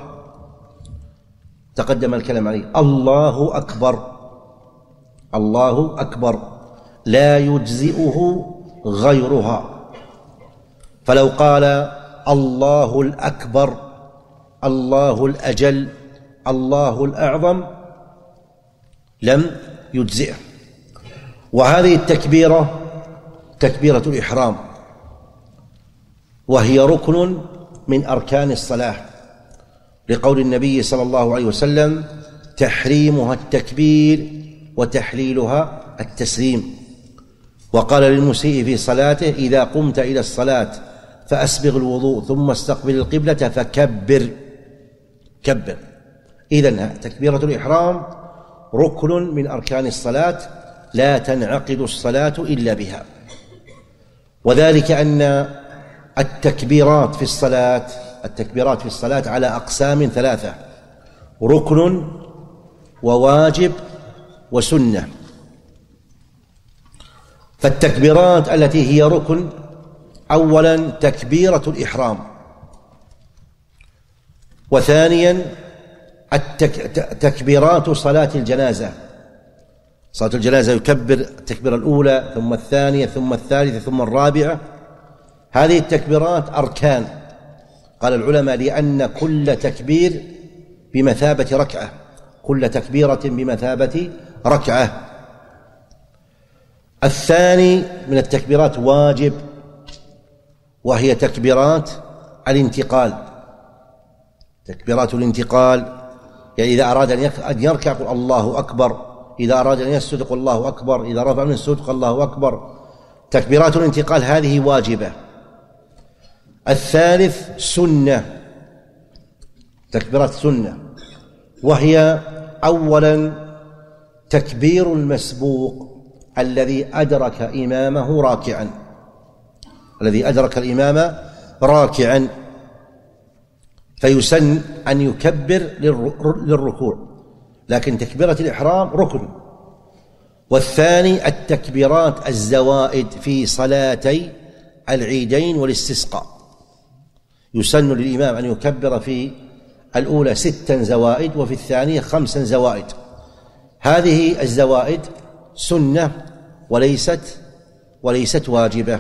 تقدم الكلام عليه، الله أكبر، الله أكبر لا يجزئه غيرها، فلو قال الله الأكبر، الله الأجل، الله الأعظم لم يجزئه. وهذه التكبيرة تكبيرة الإحرام، وهي ركن من أركان الصلاة، لقول النبي صلى الله عليه وسلم: تحريمها التكبير وتحليلها التسليم. وقال للمسيء في صلاته: إذا قمت إلى الصلاة فأسبغ الوضوء ثم استقبل القبلة فكبر، كبر. إذن تكبيرة الإحرام ركن من أركان الصلاة لا تنعقد الصلاة إلا بها. وذلك أن التكبيرات في الصلاة التكبيرات في الصلاة على أقسام ثلاثة: ركن وواجب وسنة. فالتكبيرات التي هي ركن: أولا تكبيرة الإحرام، وثانيا التك... تكبيرات صلاة الجنازة. صلاة الجنازة يكبر التكبيرة الأولى ثم الثانية ثم الثالثة ثم الرابعة. هذه التكبيرات أركان، قال العلماء لأن كل تكبير بمثابة ركعة، كل تكبيرة بمثابة ركعة. الثاني من التكبيرات واجب، وهي تكبيرات الانتقال، تكبيرات الانتقال، يعني إذا أراد أن يركع قل الله أكبر، إذا أراد أن يسجد قل الله أكبر، إذا رفع من السجود قل الله أكبر. تكبيرات الانتقال هذه واجبة. الثالث سنة، تكبيرات سنة، وهي أولا تكبير المسبوق الذي أدرك إمامه راكعا، الذي أدرك الإمام راكعا، فيسن أن يكبر للركوع، لكن تكبيرة الإحرام ركن. والثاني التكبيرات الزوائد في صلاتي العيدين والاستسقاء، يسن للإمام أن يكبر في الأولى ستا زوائد وفي الثانية خمسا زوائد. هذه الزوائد سنة وليست وليست واجبة.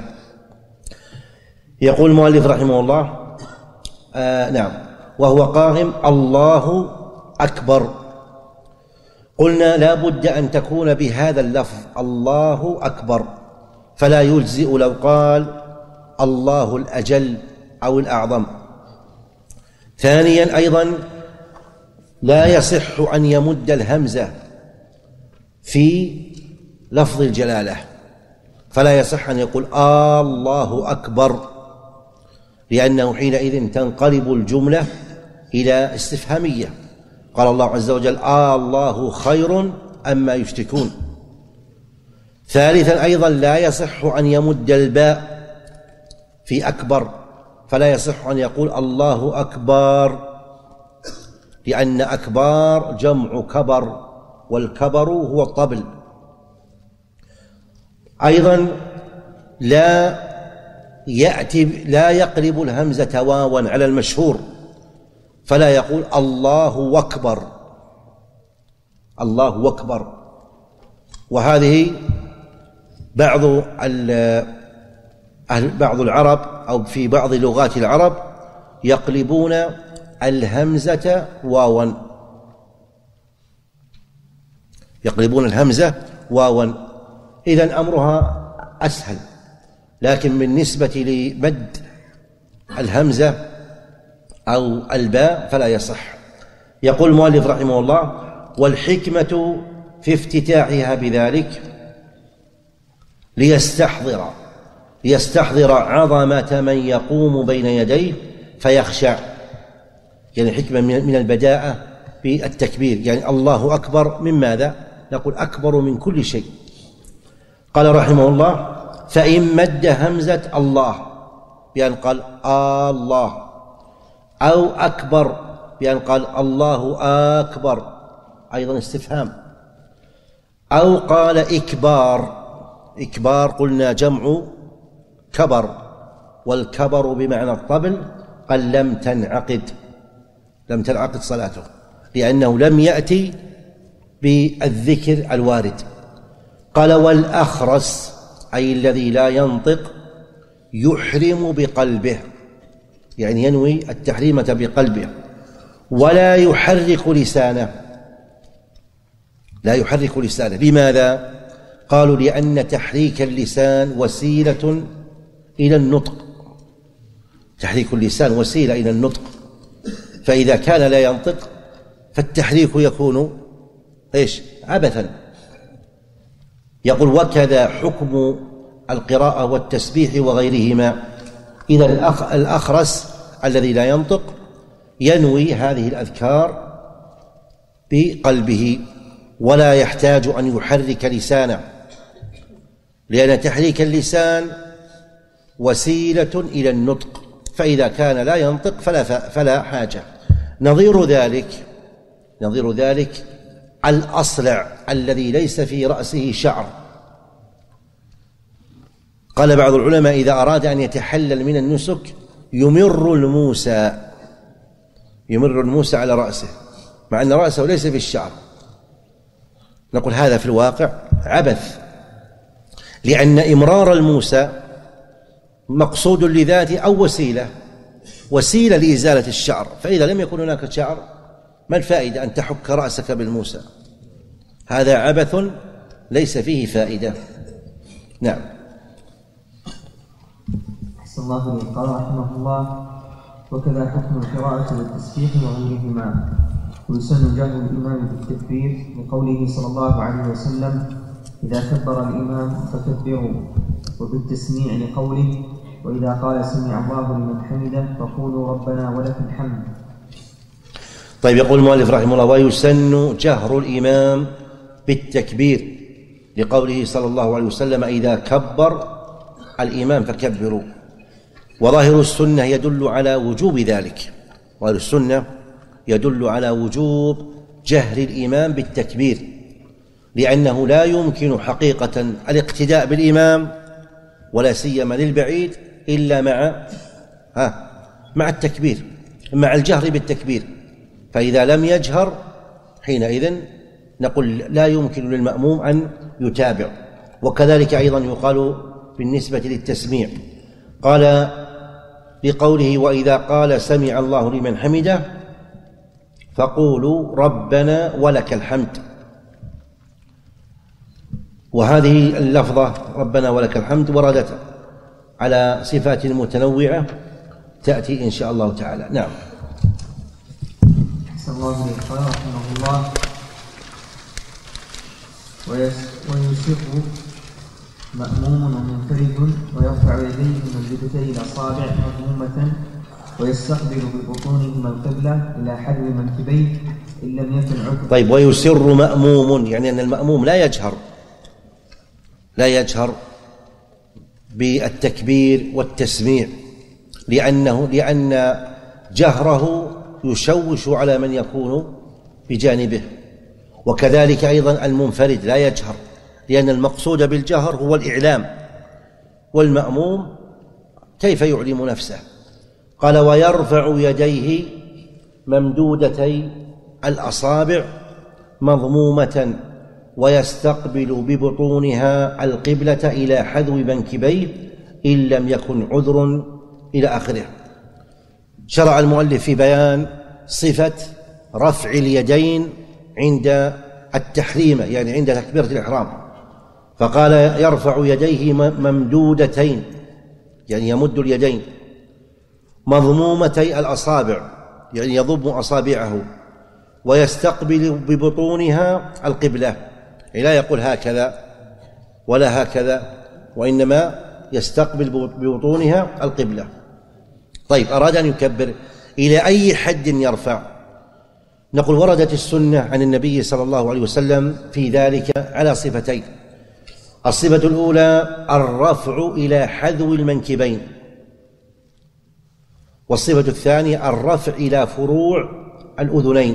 يقول المؤلف رحمه الله آه نعم وهو قائم الله أكبر. قلنا لا بد أن تكون بهذا اللفظ الله أكبر، فلا يجزئ لو قال الله الأجل أو الأعظم. ثانيا أيضا لا يصح أن يمد الهمزة في لفظ الجلالة، فلا يصح أن يقول آه الله أكبر، لأنه حينئذ تنقلب الجملة إلى استفهامية. قال الله عز وجل آه الله خير أما يشركون. ثالثا أيضا لا يصح أن يمد الباء في أكبر، فلا يصح أن يقول الله أكبر، لأن أكبار جمع كبر، والكبر هو الطبل. أيضا لا يأتي لا يقلب الهمزة واوا على المشهور، فلا يقول الله أكبر، الله أكبر. وهذه بعض بعض العرب أو في بعض لغات العرب يقلبون الهمزة واوا، يقلبون الهمزة واوا، إذن أمرها أسهل. لكن بالنسبة لمد الهمزة أو الباء فلا يصح. يقول المؤلف رحمه الله والحكمة في افتتاحها بذلك ليستحضر ليستحضر عظمة من يقوم بين يديه فيخشع، يعني حكمة من البداءة بالتكبير، يعني الله أكبر من ماذا؟ نقول أكبر من كل شيء. قال رحمه الله فإن مد همزة الله بأن قال آه الله، أو أكبر بأن قال الله أكبر، أيضا استفهام، أو قال إكبار، إكبار قلنا جمع كبر، والكبر بمعنى الطبل، قال لم تنعقد لم تنعقد صلاته، لأنه لم يأتي بالذكر الوارد. قال والأخرس أي الذي لا ينطق يحرم بقلبه، يعني ينوي التحريمة بقلبه، ولا يحرك لسانه، لا يحرك لسانه. لماذا؟ قالوا لأن تحريك اللسان وسيلة إلى النطق، تحريك اللسان وسيلة إلى النطق، فإذا كان لا ينطق فالتحريك يكون إيش؟ عبثا. يقول وكذا حكم القراءة والتسبيح وغيرهما. إذا الأخرس الذي لا ينطق ينوي هذه الأذكار بقلبه، ولا يحتاج أن يحرك لسانه، لأن تحريك اللسان وسيلة إلى النطق، فإذا كان لا ينطق فلا, فلا حاجة. نظير ذلك نظير ذلك الأصلع الذي ليس في رأسه شعر. قال بعض العلماء إذا أراد أن يتحلل من النسك يمر الموسى يمر الموسى على رأسه، مع أن رأسه ليس في الشعر. نقول هذا في الواقع عبث، لأن إمرار الموسى مقصود لذاته أو وسيلة وسيلة لإزالة الشعر، فإذا لم يكن هناك شعر ما الفائدة أن تحك رأسك بالموسى؟ هذا عبث ليس فيه فائدة. نعم. أحسن الله إليك. قال رحمه الله وكذا حكم القراءة والتسبيح وغيرهما. ويسن جهر الإمام بالتكبير لقوله صلى الله عليه وسلم: إذا كبر الإمام فكبروا، وبالتسميع لقوله: وإذا قال سمع الله لمن حمده فقولوا ربنا ولك الحمد. طيب، يقول المؤلف رحمه الله: ويسن جهر الإمام بالتكبير لقوله صلى الله عليه وسلم: إذا كبر الإمام فكبروا. وظاهر السنة يدل على وجوب ذلك، ظاهر السنة يدل على وجوب جهر الإمام بالتكبير، لأنه لا يمكن حقيقة الاقتداء بالإمام ولا سيما للبعيد إلا مع ها مع التكبير، مع الجهر بالتكبير. فإذا لم يجهر حينئذ نقول لا يمكن للمأموم أن يتابع. وكذلك أيضا يقال بالنسبة للتسميع، قال بقوله: وإذا قال سمع الله لمن حمده فقولوا ربنا ولك الحمد. وهذه اللفظة ربنا ولك الحمد وردت على صفات متنوعة تأتي إن شاء الله تعالى. نعم. أحسن الله إليك. قال رحمه الله: ويسر مأموم ومنفرد ويرفع يديه ممدودتي الأصابع مضمومة ويستقبل ببطونهما القبلة إلى حذو منكبيه إن لم يكن عذر. طيب، ويسر مأموم يعني أن المأموم لا يجهر لا يجهر بالتكبير والتسميع، لأنه لأن جهره يشوش على من يكون بجانبه. وكذلك أيضا المنفرد لا يجهر، لأن المقصود بالجهر هو الإعلام، والمأموم كيف يعلم نفسه؟ قال: ويرفع يديه ممدودتي الأصابع مضمومة ويستقبل ببطونها القبلة إلى حذو منكبيه إن لم يكن عذر إلى آخره. شرع المؤلف في بيان صفة رفع اليدين عند التحريم، يعني عند تكبيرة الإحرام، فقال: يرفع يديه ممدودتين، يعني يمد اليدين، مضمومتي الأصابع، يعني يضم أصابعه، ويستقبل ببطونها القبلة، يعني لا يقول هكذا ولا هكذا، وإنما يستقبل ببطونها القبلة. طيب، أراد أن يكبر، إلى أي حد يرفع؟ نقول: وردت السنة عن النبي صلى الله عليه وسلم في ذلك على صفتين. الصفة الأولى الرفع إلى حذو المنكبين، والصفة الثانية الرفع إلى فروع الأذنين.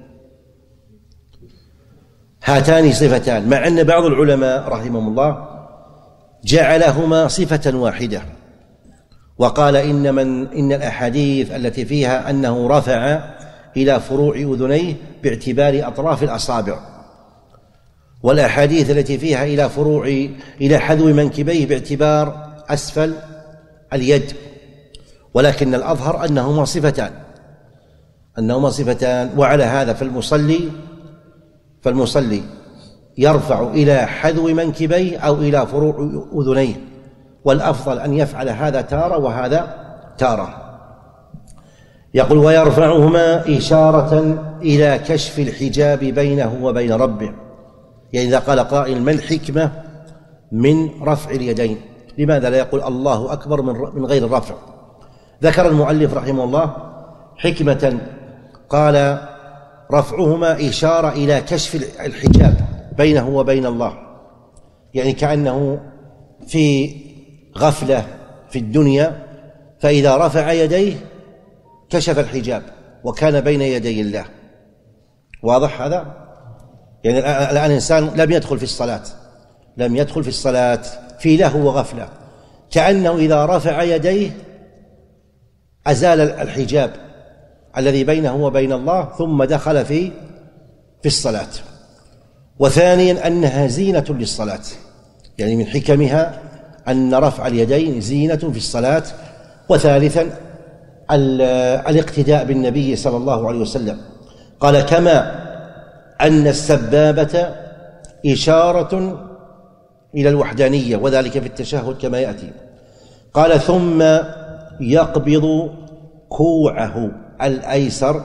هاتان صفتان، مع أن بعض العلماء رحمهم الله جعلهما صفة واحدة، وقال إن من إن الأحاديث التي فيها أنه رفع إلى فروع أذنيه باعتبار أطراف الأصابع، والأحاديث التي فيها إلى فروع إلى حذو منكبيه باعتبار أسفل اليد. ولكن الأظهر أنهما صفتان أنهما صفتان وعلى هذا فالمصلي فالمصلي يرفع إلى حذو منكبيه أو إلى فروع أذنيه، والأفضل أن يفعل هذا تارة وهذا تارة. يقول: ويرفعهما إشارة إلى كشف الحجاب بينه وبين ربه. يعني إذا قال قائل: ما الحكمة من رفع اليدين؟ لماذا لا يقول الله أكبر من غير الرفع؟ ذكر المؤلف رحمه الله حكمة، قال: رفعهما إشارة إلى كشف الحجاب بينه وبين الله، يعني كأنه في غفلة في الدنيا، فإذا رفع يديه كشف الحجاب وكان بين يدي الله. واضح هذا؟ يعني الآن إنسان لم يدخل في الصلاة لم يدخل في الصلاة في لهو وغفلة، كأنه إذا رفع يديه أزال الحجاب الذي بينه وبين الله ثم دخل في في الصلاة. وثانيا أنها زينة للصلاة، يعني من حكمها أن رفع اليدين زينة في الصلاة. وثالثا الاقتداء بالنبي صلى الله عليه وسلم، قال: كما أن السبابة إشارة إلى الوحدانية، وذلك في التشهد كما يأتي. قال: ثم يقبض كوعه الأيسر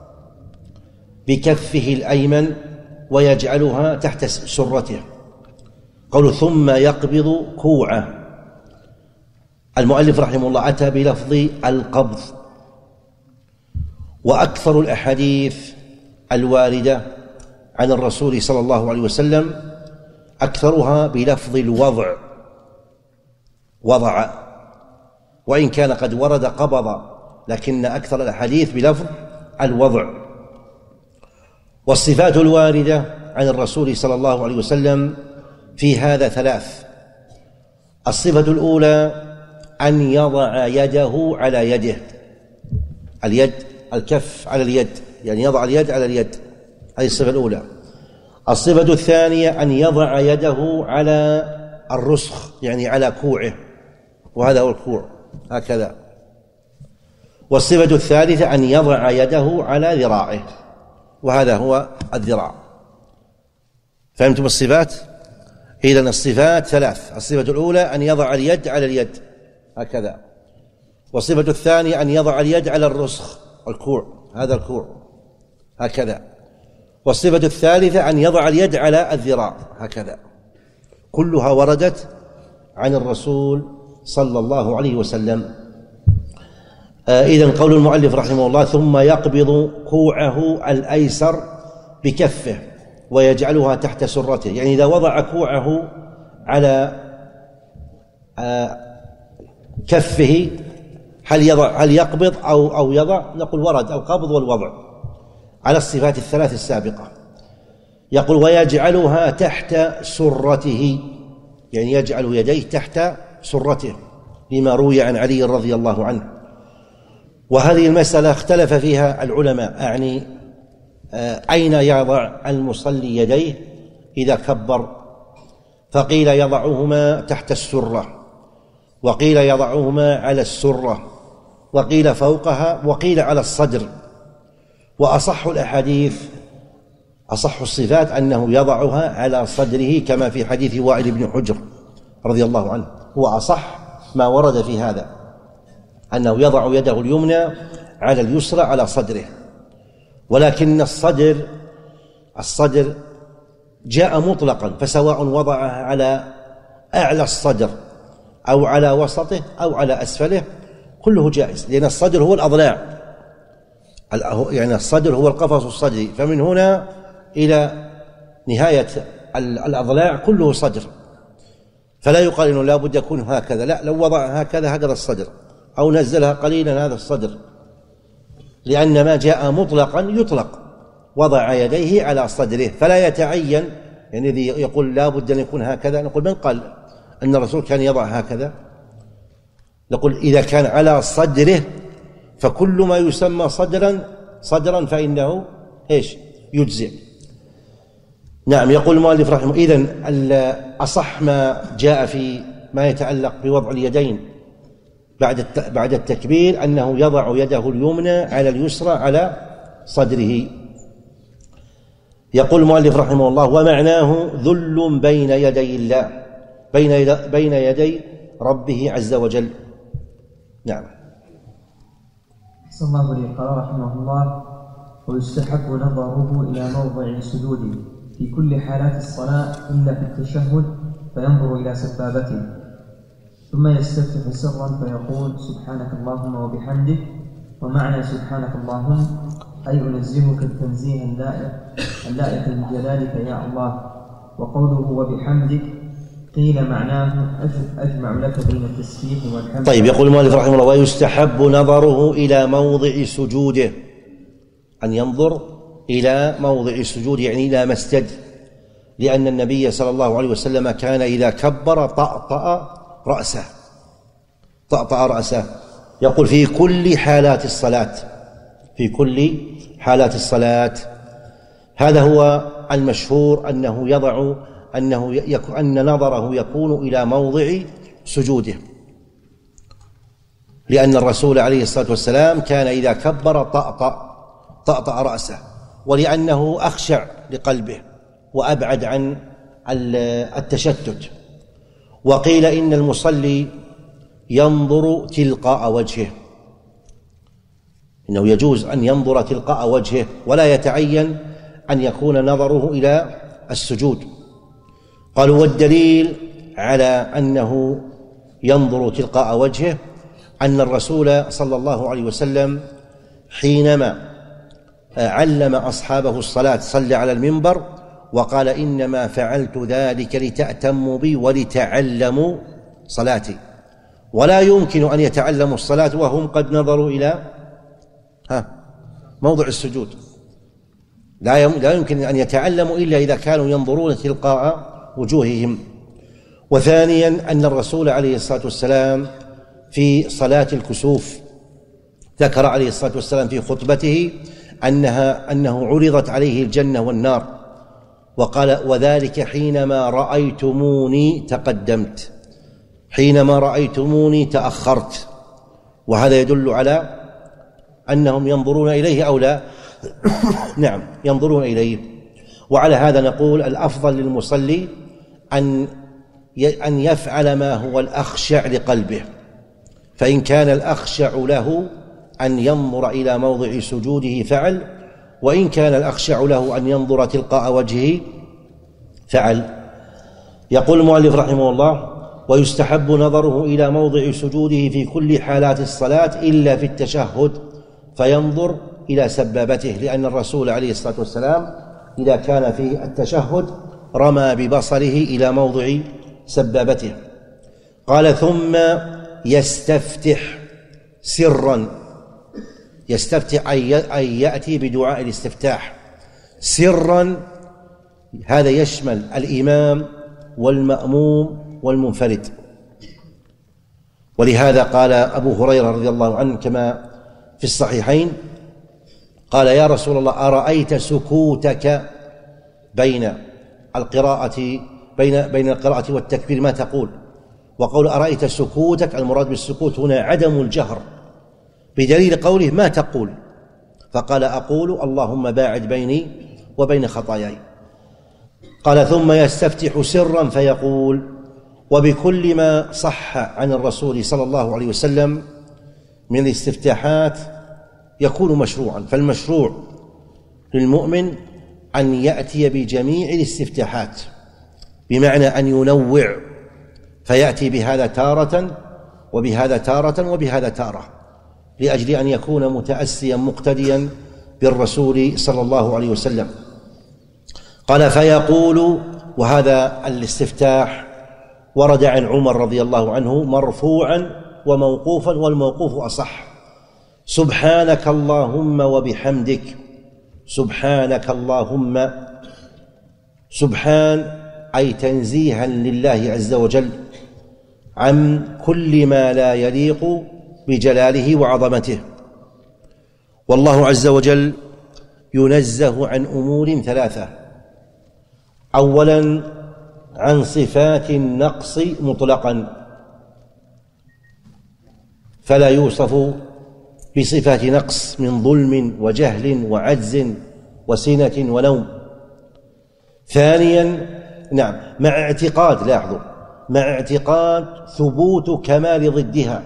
بكفه الأيمن ويجعلها تحت سرته. قوله ثم يقبض كوعه، المؤلف رحمه الله أتى بلفظ القبض، وأكثر الأحاديث الواردة عن الرسول صلى الله عليه وسلم أكثرها بلفظ الوضع، وضع، وإن كان قد ورد قبض، لكن أكثر الأحاديث بلفظ الوضع. والصفات الواردة عن الرسول صلى الله عليه وسلم في هذا ثلاث. الصفة الأولى أن يضع يده على يده، اليد الكف على اليد، يعني يضع اليد على اليد، هذه الصفة الأولى. الصفة الثانية أن يضع يده على الرسخ، يعني على كوعه، وهذا هو الكوع هكذا. والصفة الثالثة أن يضع يده على ذراعه، وهذا هو الذراع. فهمتم الصفات؟ إذن الصفات ثلاث. الصفة الأولى أن يضع اليد على اليد هكذا، والصفة الثانية أن يضع اليد على الرسخ، الكوع، هذا الكوع هكذا. والصفة الثالثة أن يضع اليد على الذراع هكذا. كلها وردت عن الرسول صلى الله عليه وسلم. آه إذن قول المؤلف رحمه الله ثم يقبض كوعه الأيسر بكفه ويجعلها تحت سرته، يعني إذا وضع كوعه على آه كفه هل يضع هل يقبض أو أو يضع؟ نقول ورد القبض والوضع على الصفات الثلاث السابقة. يقول ويجعلها تحت سرته، يعني يجعل يديه تحت سرته، لما روي عن علي رضي الله عنه. وهذه المسألة اختلف فيها العلماء، يعني أين يضع المصلي يديه إذا كبر؟ فقيل يضعهما تحت السرة، وقيل يضعهما على السرة، وقيل فوقها، وقيل على الصدر. وأصح الأحاديث أصح الصفات أنه يضعها على صدره، كما في حديث وائل بن حجر رضي الله عنه، هو أصح ما ورد في هذا، أنه يضع يده اليمنى على اليسرى على صدره. ولكن الصدر الصدر جاء مطلقا، فسواء وضعها على أعلى الصدر أو على وسطه أو على أسفله كله جائز، لأن الصدر هو الأضلاع، يعني الصدر هو القفص الصدري، فمن هنا إلى نهاية الأضلاع كله صدر، فلا يقال إنه لا بد يكون هكذا، لا، لو وضع هكذا هكذا الصدر أو نزلها قليلا هذا الصدر، لأن ما جاء مطلقا يطلق، وضع يديه على صدره، فلا يتعين، يعني الذي يقول لا بد أن يكون هكذا، نقول من قال أن الرسول كان يضع هكذا؟ نقول إذا كان على صدره فكل ما يسمى صدرا صدرا فإنه إيش؟ يجزئ. نعم. يقول المؤلف رحمه الله إذن أصح ما جاء في ما يتعلق بوضع اليدين بعد بعد التكبير أنه يضع يده اليمنى على اليسرى على صدره. يقول المؤلف رحمه الله ومعناه ذل بين يدي الله، بين يدي, بين يدي ربه عز وجل. نعم. أحسن الله إليك. قال رحمه الله ويستحب نظره إلى موضع سجوده في كل حالات الصلاة إلا في التشهد، فينظر إلى سبابته ثم يستفتح سرا فيقول سبحانك اللهم وبحمدك. ومعنى سبحانك اللهم أي أنزهك التنزيه اللائق اللائق بجلالك يا الله. وقوله وبحمدك قيل معناه أجمع لك بين التسبيح والحمد. طيب. يقول المؤلف رحمه الله ويستحب نظره إلى موضع سجوده، أن ينظر إلى موضع سجوده يعني إلى مسجد، لأن النبي صلى الله عليه وسلم كان إذا كبر طأطأ رأسه طأطأ رأسه. يقول في كل حالات الصلاة، في كل حالات الصلاة. هذا هو المشهور أنه يضع أنه يكون أن نظره يكون إلى موضع سجوده، لأن الرسول عليه الصلاة والسلام كان إذا كبر طأطأ طأطأ رأسه، ولأنه أخشع لقلبه وأبعد عن التشتت. وقيل إن المصلي ينظر تلقاء وجهه، إنه يجوز أن ينظر تلقاء وجهه ولا يتعين أن يكون نظره إلى السجود. قالوا والدليل على أنه ينظر تلقاء وجهه أن الرسول صلى الله عليه وسلم حينما علم أصحابه الصلاة صلى على المنبر وقال إنما فعلت ذلك لتأتموا بي ولتعلموا صلاتي، ولا يمكن أن يتعلموا الصلاة وهم قد نظروا إلى ها موضع السجود، لا يمكن أن يتعلموا إلا إذا كانوا ينظرون تلقاء وجوههم. وثانيا أن الرسول عليه الصلاة والسلام في صلاة الكسوف ذكر عليه الصلاة والسلام في خطبته أنها أنه عرضت عليه الجنة والنار، وقال وذلك حينما رأيتموني تقدمت، حينما رأيتموني تأخرت، وهذا يدل على أنهم ينظرون إليه أو لا؟ نعم ينظرون إليه. وعلى هذا نقول الأفضل للمصلي أن أن يفعل ما هو الأخشع لقلبه، فإن كان الأخشع له أن ينظر إلى موضع سجوده فعل، وإن كان الأخشع له أن ينظر تلقاء وجهه فعل. يقول المؤلف رحمه الله ويستحب نظره إلى موضع سجوده في كل حالات الصلاة إلا في التشهد فينظر إلى سبابته، لأن الرسول عليه الصلاة والسلام إذا كان في التشهد رمى ببصره إلى موضع سبابته. قال ثم يستفتح سرا، يستفتح أي يأتي بدعاء الاستفتاح سرا، هذا يشمل الإمام والمأموم والمنفرد. ولهذا قال أبو هريرة رضي الله عنه كما في الصحيحين قال يا رسول الله أرأيت سكوتك بين القراءة بين بين القراءة والتكبير ما تقول؟ وقول أرأيت سكوتك المراد بالسكوت هنا عدم الجهر، بدليل قوله ما تقول، فقال أقول اللهم باعد بيني وبين خطاياي. قال ثم يستفتح سرا فيقول. وبكل ما صح عن الرسول صلى الله عليه وسلم من الاستفتاحات يكون مشروعا، فالمشروع للمؤمن أن يأتي بجميع الاستفتاحات، بمعنى أن ينوع فيأتي بهذا تارة وبهذا تارة وبهذا تارة، لأجل أن يكون متأسيا مقتديا بالرسول صلى الله عليه وسلم. قال فيقول، وهذا الاستفتاح ورد عن عمر رضي الله عنه مرفوعا وموقوفا، والموقوف أصح: سبحانك اللهم وبحمدك. سبحانك اللهم، سبحان أي تنزيها لله عز وجل عن كل ما لا يليق بجلاله وعظمته. والله عز وجل ينزه عن أمور ثلاثة: أولا عن صفات النقص مطلقا، فلا يوصف بصفات نقص من ظلم وجهل وعجز وسنة ونوم. ثانيا نعم مع اعتقاد، لاحظوا، مع اعتقاد ثبوت كمال ضدها.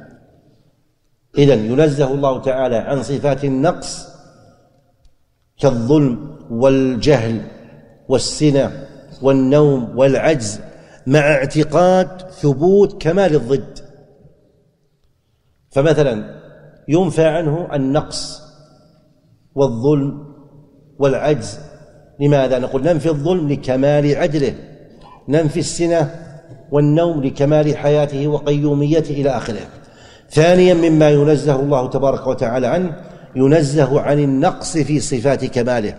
إذن ينزه الله تعالى عن صفات النقص كالظلم والجهل والسنة والنوم والعجز، مع اعتقاد ثبوت كمال الضد. فمثلا ينفى عنه النقص والظلم والعجز، لماذا؟ نقول ننفي الظلم لكمال عدله، ننفي السنة والنوم لكمال حياته وقيوميته إلى آخره. ثانيا مما ينزه الله تبارك وتعالى عنه، ينزه عن النقص في صفات كماله،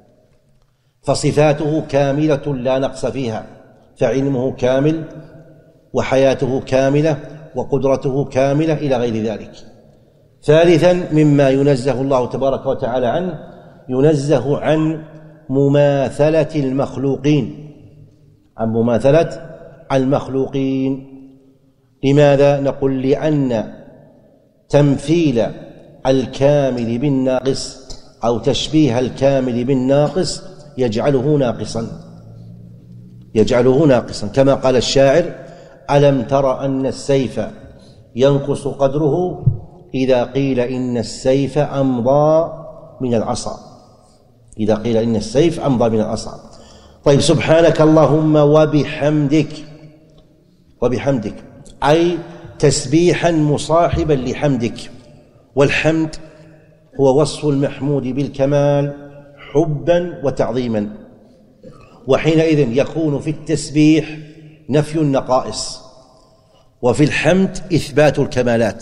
فصفاته كاملة لا نقص فيها، فعلمه كامل وحياته كاملة وقدرته كاملة إلى غير ذلك. ثالثا مما ينزه الله تبارك وتعالى عنه، ينزه عن مماثلة المخلوقين، عن مماثلة المخلوقين. لماذا؟ نقول لأن تمثيل الكامل بالناقص أو تشبيه الكامل بالناقص يجعله ناقصا، يجعله ناقصا كما قال الشاعر: ألم تر أن السيف ينقص قدره إذا قيل إن السيف أمضى من العصا، إذا قيل إن السيف أمضى من العصا. طيب، سبحانك اللهم وبحمدك، وبحمدك أي تسبيحا مصاحبا لحمدك، والحمد هو وصف المحمود بالكمال حبا وتعظيما، وحينئذ يكون في التسبيح نفي النقائص، وفي الحمد إثبات الكمالات.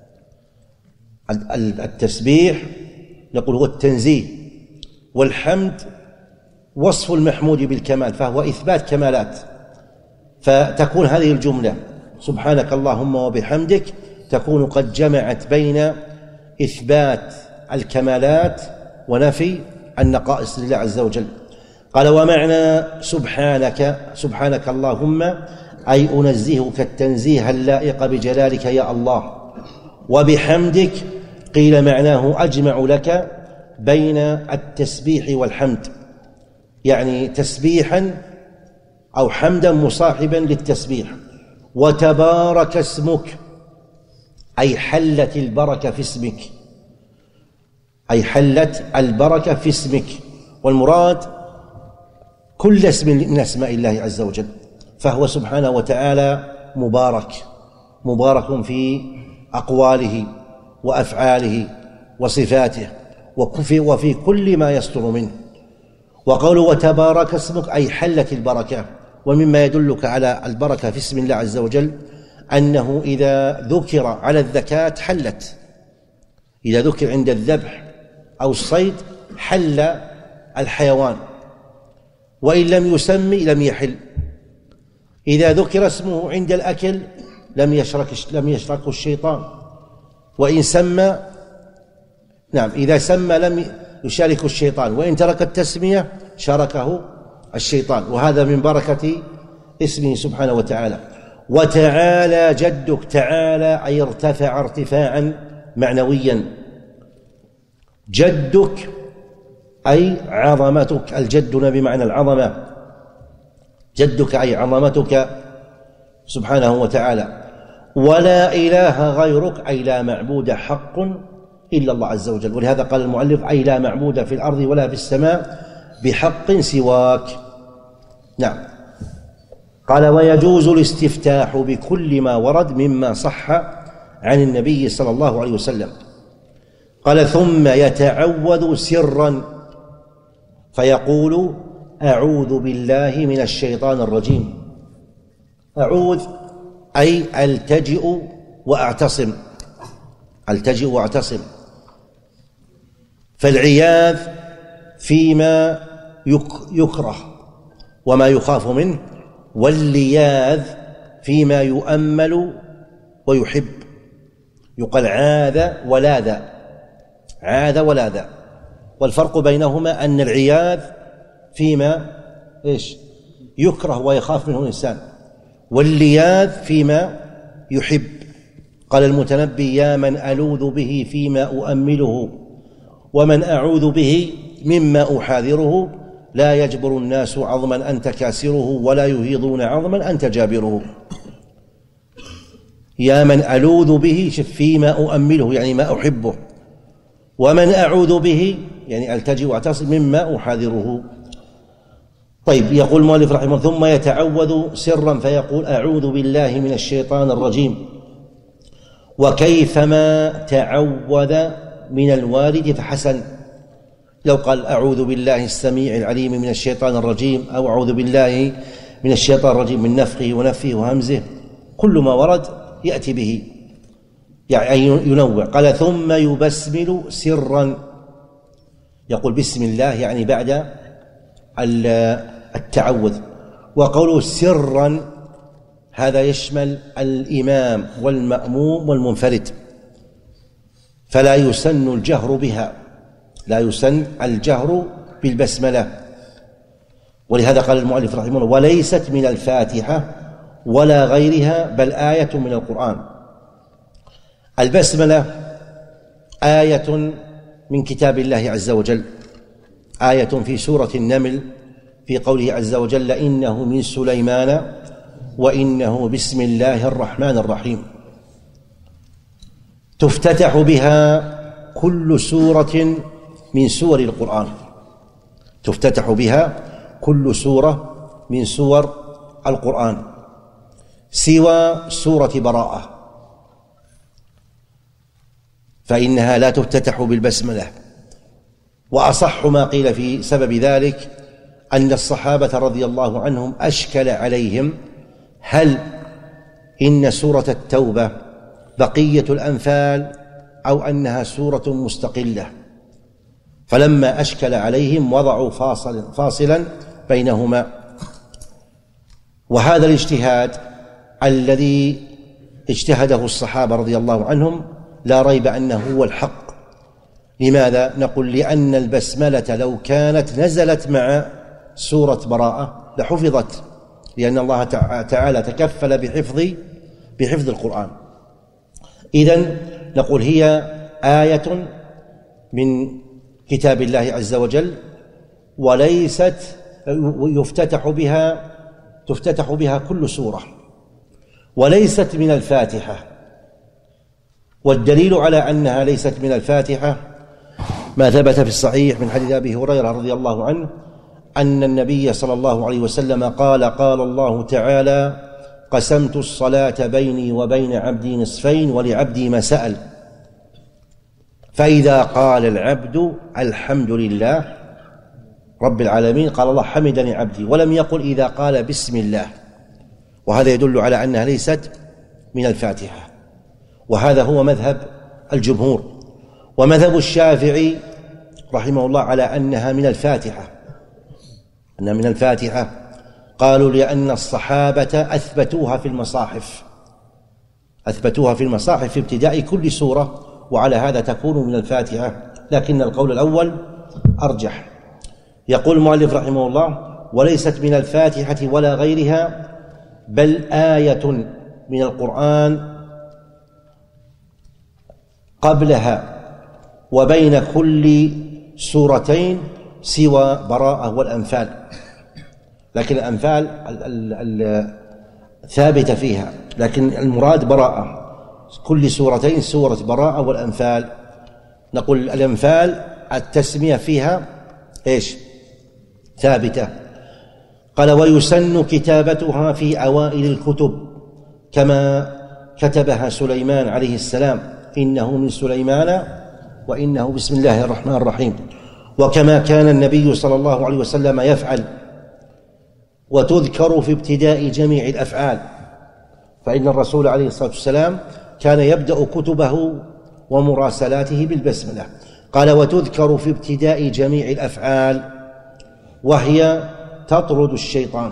التسبيح نقول هو التنزيه، والحمد وصف المحمود بالكمال فهو إثبات كمالات. فتكون هذه الجملة سبحانك اللهم وبحمدك تكون قد جمعت بين إثبات الكمالات ونفي النقائص لله عز وجل. قال: ومعنى سبحانك، سبحانك اللهم أي أنزهك التنزيه اللائق بجلالك يا الله. وبحمدك قيل معناه أجمع لك بين التسبيح والحمد، يعني تسبيحا أو حمدا مصاحبا للتسبيح. وتبارك اسمك أي حلت البركة في اسمك، أي حلت البركة في اسمك، والمراد كل اسم من أسماء الله عز وجل، فهو سبحانه وتعالى مبارك، مبارك في أقواله وأفعاله وصفاته وفي, وفي كل ما يصدر منه. وقوله وتبارك اسمك أي حلت البركة. ومما يدلك على البركة في اسم الله عز وجل أنه إذا ذكر على الذكاة حلت، إذا ذكر عند الذبح أو الصيد حل الحيوان، وإن لم يسمي لم يحل. إذا ذكر اسمه عند الأكل لم يشرك لم يشركه الشيطان، وإن سمى نعم إذا سمى لم يشارك الشيطان، وإن ترك التسمية شاركه الشيطان، وهذا من بركة اسمه سبحانه وتعالى. وتعالى جدك، تعالى أي ارتفع ارتفاعا معنويا. جدك أي عظمتك، الجد بمعنى العظمة، جدك أي عظمتك سبحانه وتعالى. ولا إله غيرك أي لا معبود حق إلا الله عز وجل، ولهذا قال المؤلف أي لا معبود في الأرض ولا في السماء بحق سواك. نعم. قال: ويجوز الاستفتاح بكل ما ورد مما صح عن النبي صلى الله عليه وسلم. قال: ثم يتعوذ سرا فيقول أعوذ بالله من الشيطان الرجيم. أعوذ أي ألتجئ وأعتصم، ألتجئ وأعتصم. فالعياذ فيما يكره وما يخاف منه، واللياذ فيما يؤمل ويحب. يقال عاذ ولاذ، عاذ ولاذ، والفرق بينهما أن العياذ فيما إيش يكره ويخاف منه الإنسان، واللياذ فيما يحب. قال المتنبي: يا من ألوذ به فيما أؤمله، ومن أعوذ به مما أحاذره، لا يجبر الناس عظما أنت كاسره، ولا يهيضون عظما أنت جابره. يا من ألوذ به فيما أؤمله يعني ما أحبه، ومن أعوذ به يعني ألتجئ وأعتصم مما أحاذره. طيب، يقول المؤلف رحمه الله: ثم يتعوذ سرا فيقول أعوذ بالله من الشيطان الرجيم. وكيفما تعوذ من الوالد فحسن، لو قال أعوذ بالله السميع العليم من الشيطان الرجيم، أو أعوذ بالله من الشيطان الرجيم من نفخه ونفثه وهمزه، كل ما ورد يأتي به، يعني ينوع. قال: ثم يبسمل سرا، يقول بسم الله يعني بعد التعوذ. وقوله سرا هذا يشمل الإمام والمأموم والمنفرد، فلا يسن الجهر بها، لا يسن الجهر بالبسملة. ولهذا قال المؤلف رحمه الله: وليست من الفاتحة ولا غيرها، بل آية من القرآن. البسملة آية من كتاب الله عز وجل، آية في سورة النمل في قوله عز وجل: إنه من سليمان وإنه بسم الله الرحمن الرحيم. تفتتح بها كل سورة من سور القرآن، تفتتح بها كل سورة من سور القرآن سوى سورة براءة، فإنها لا تفتتح بالبسملة. وأصح ما قيل في سبب ذلك أن الصحابة رضي الله عنهم أشكل عليهم هل إن سورة التوبة بقية الأنفال أو أنها سورة مستقلة، فلما أشكل عليهم وضعوا فاصل فاصلا بينهما. وهذا الاجتهاد الذي اجتهده الصحابة رضي الله عنهم لا ريب أنه هو الحق. لماذا؟ نقول لأن البسملة لو كانت نزلت مع سورة براءة لحفظت، لأن الله تعالى تكفل بحفظ بحفظ القرآن. إذن نقول هي آية من كتاب الله عز وجل، وليست يفتتح بها تفتتح بها كل سورة، وليست من الفاتحة. والدليل على أنها ليست من الفاتحة ما ثبت في الصحيح من حديث أبي هريرة رضي الله عنه أن النبي صلى الله عليه وسلم قال: قال الله تعالى: قسمت الصلاة بيني وبين عبدي نصفين ولعبدي ما سأل، فإذا قال العبد الحمد لله رب العالمين قال الله حمدني عبدي، ولم يقل إذا قال بسم الله. وهذا يدل على أنها ليست من الفاتحة، وهذا هو مذهب الجمهور. ومذهب الشافعي رحمه الله على أنها من الفاتحة، أنها من الفاتحة، قالوا لأن الصحابة أثبتوها في المصاحف أثبتوها في المصاحف في ابتداء كل سورة، وعلى هذا تكون من الفاتحة، لكن القول الأول أرجح. يقول المؤلف رحمه الله: وليست من الفاتحة ولا غيرها، بل آية من القرآن قبلها وبين كل سورتين سوى براءة والأنفال. لكن الأنفال ثابتة فيها، لكن المراد براءة. كل سورتين سورة براءة والأنفال. نقول الأنفال التسمية فيها إيش؟ ثابتة. قال: ويسن كتابتها في أوائل الكتب كما كتبها سليمان عليه السلام، إنه من سليمان وإنه بسم الله الرحمن الرحيم، وكما كان النبي صلى الله عليه وسلم يفعل. وتذكر في ابتداء جميع الأفعال، فإن الرسول عليه الصلاة والسلام كان يبدأ كتبه ومراسلاته بالبسملة. قال: وتذكر في ابتداء جميع الأفعال، وهي تطرد الشيطان.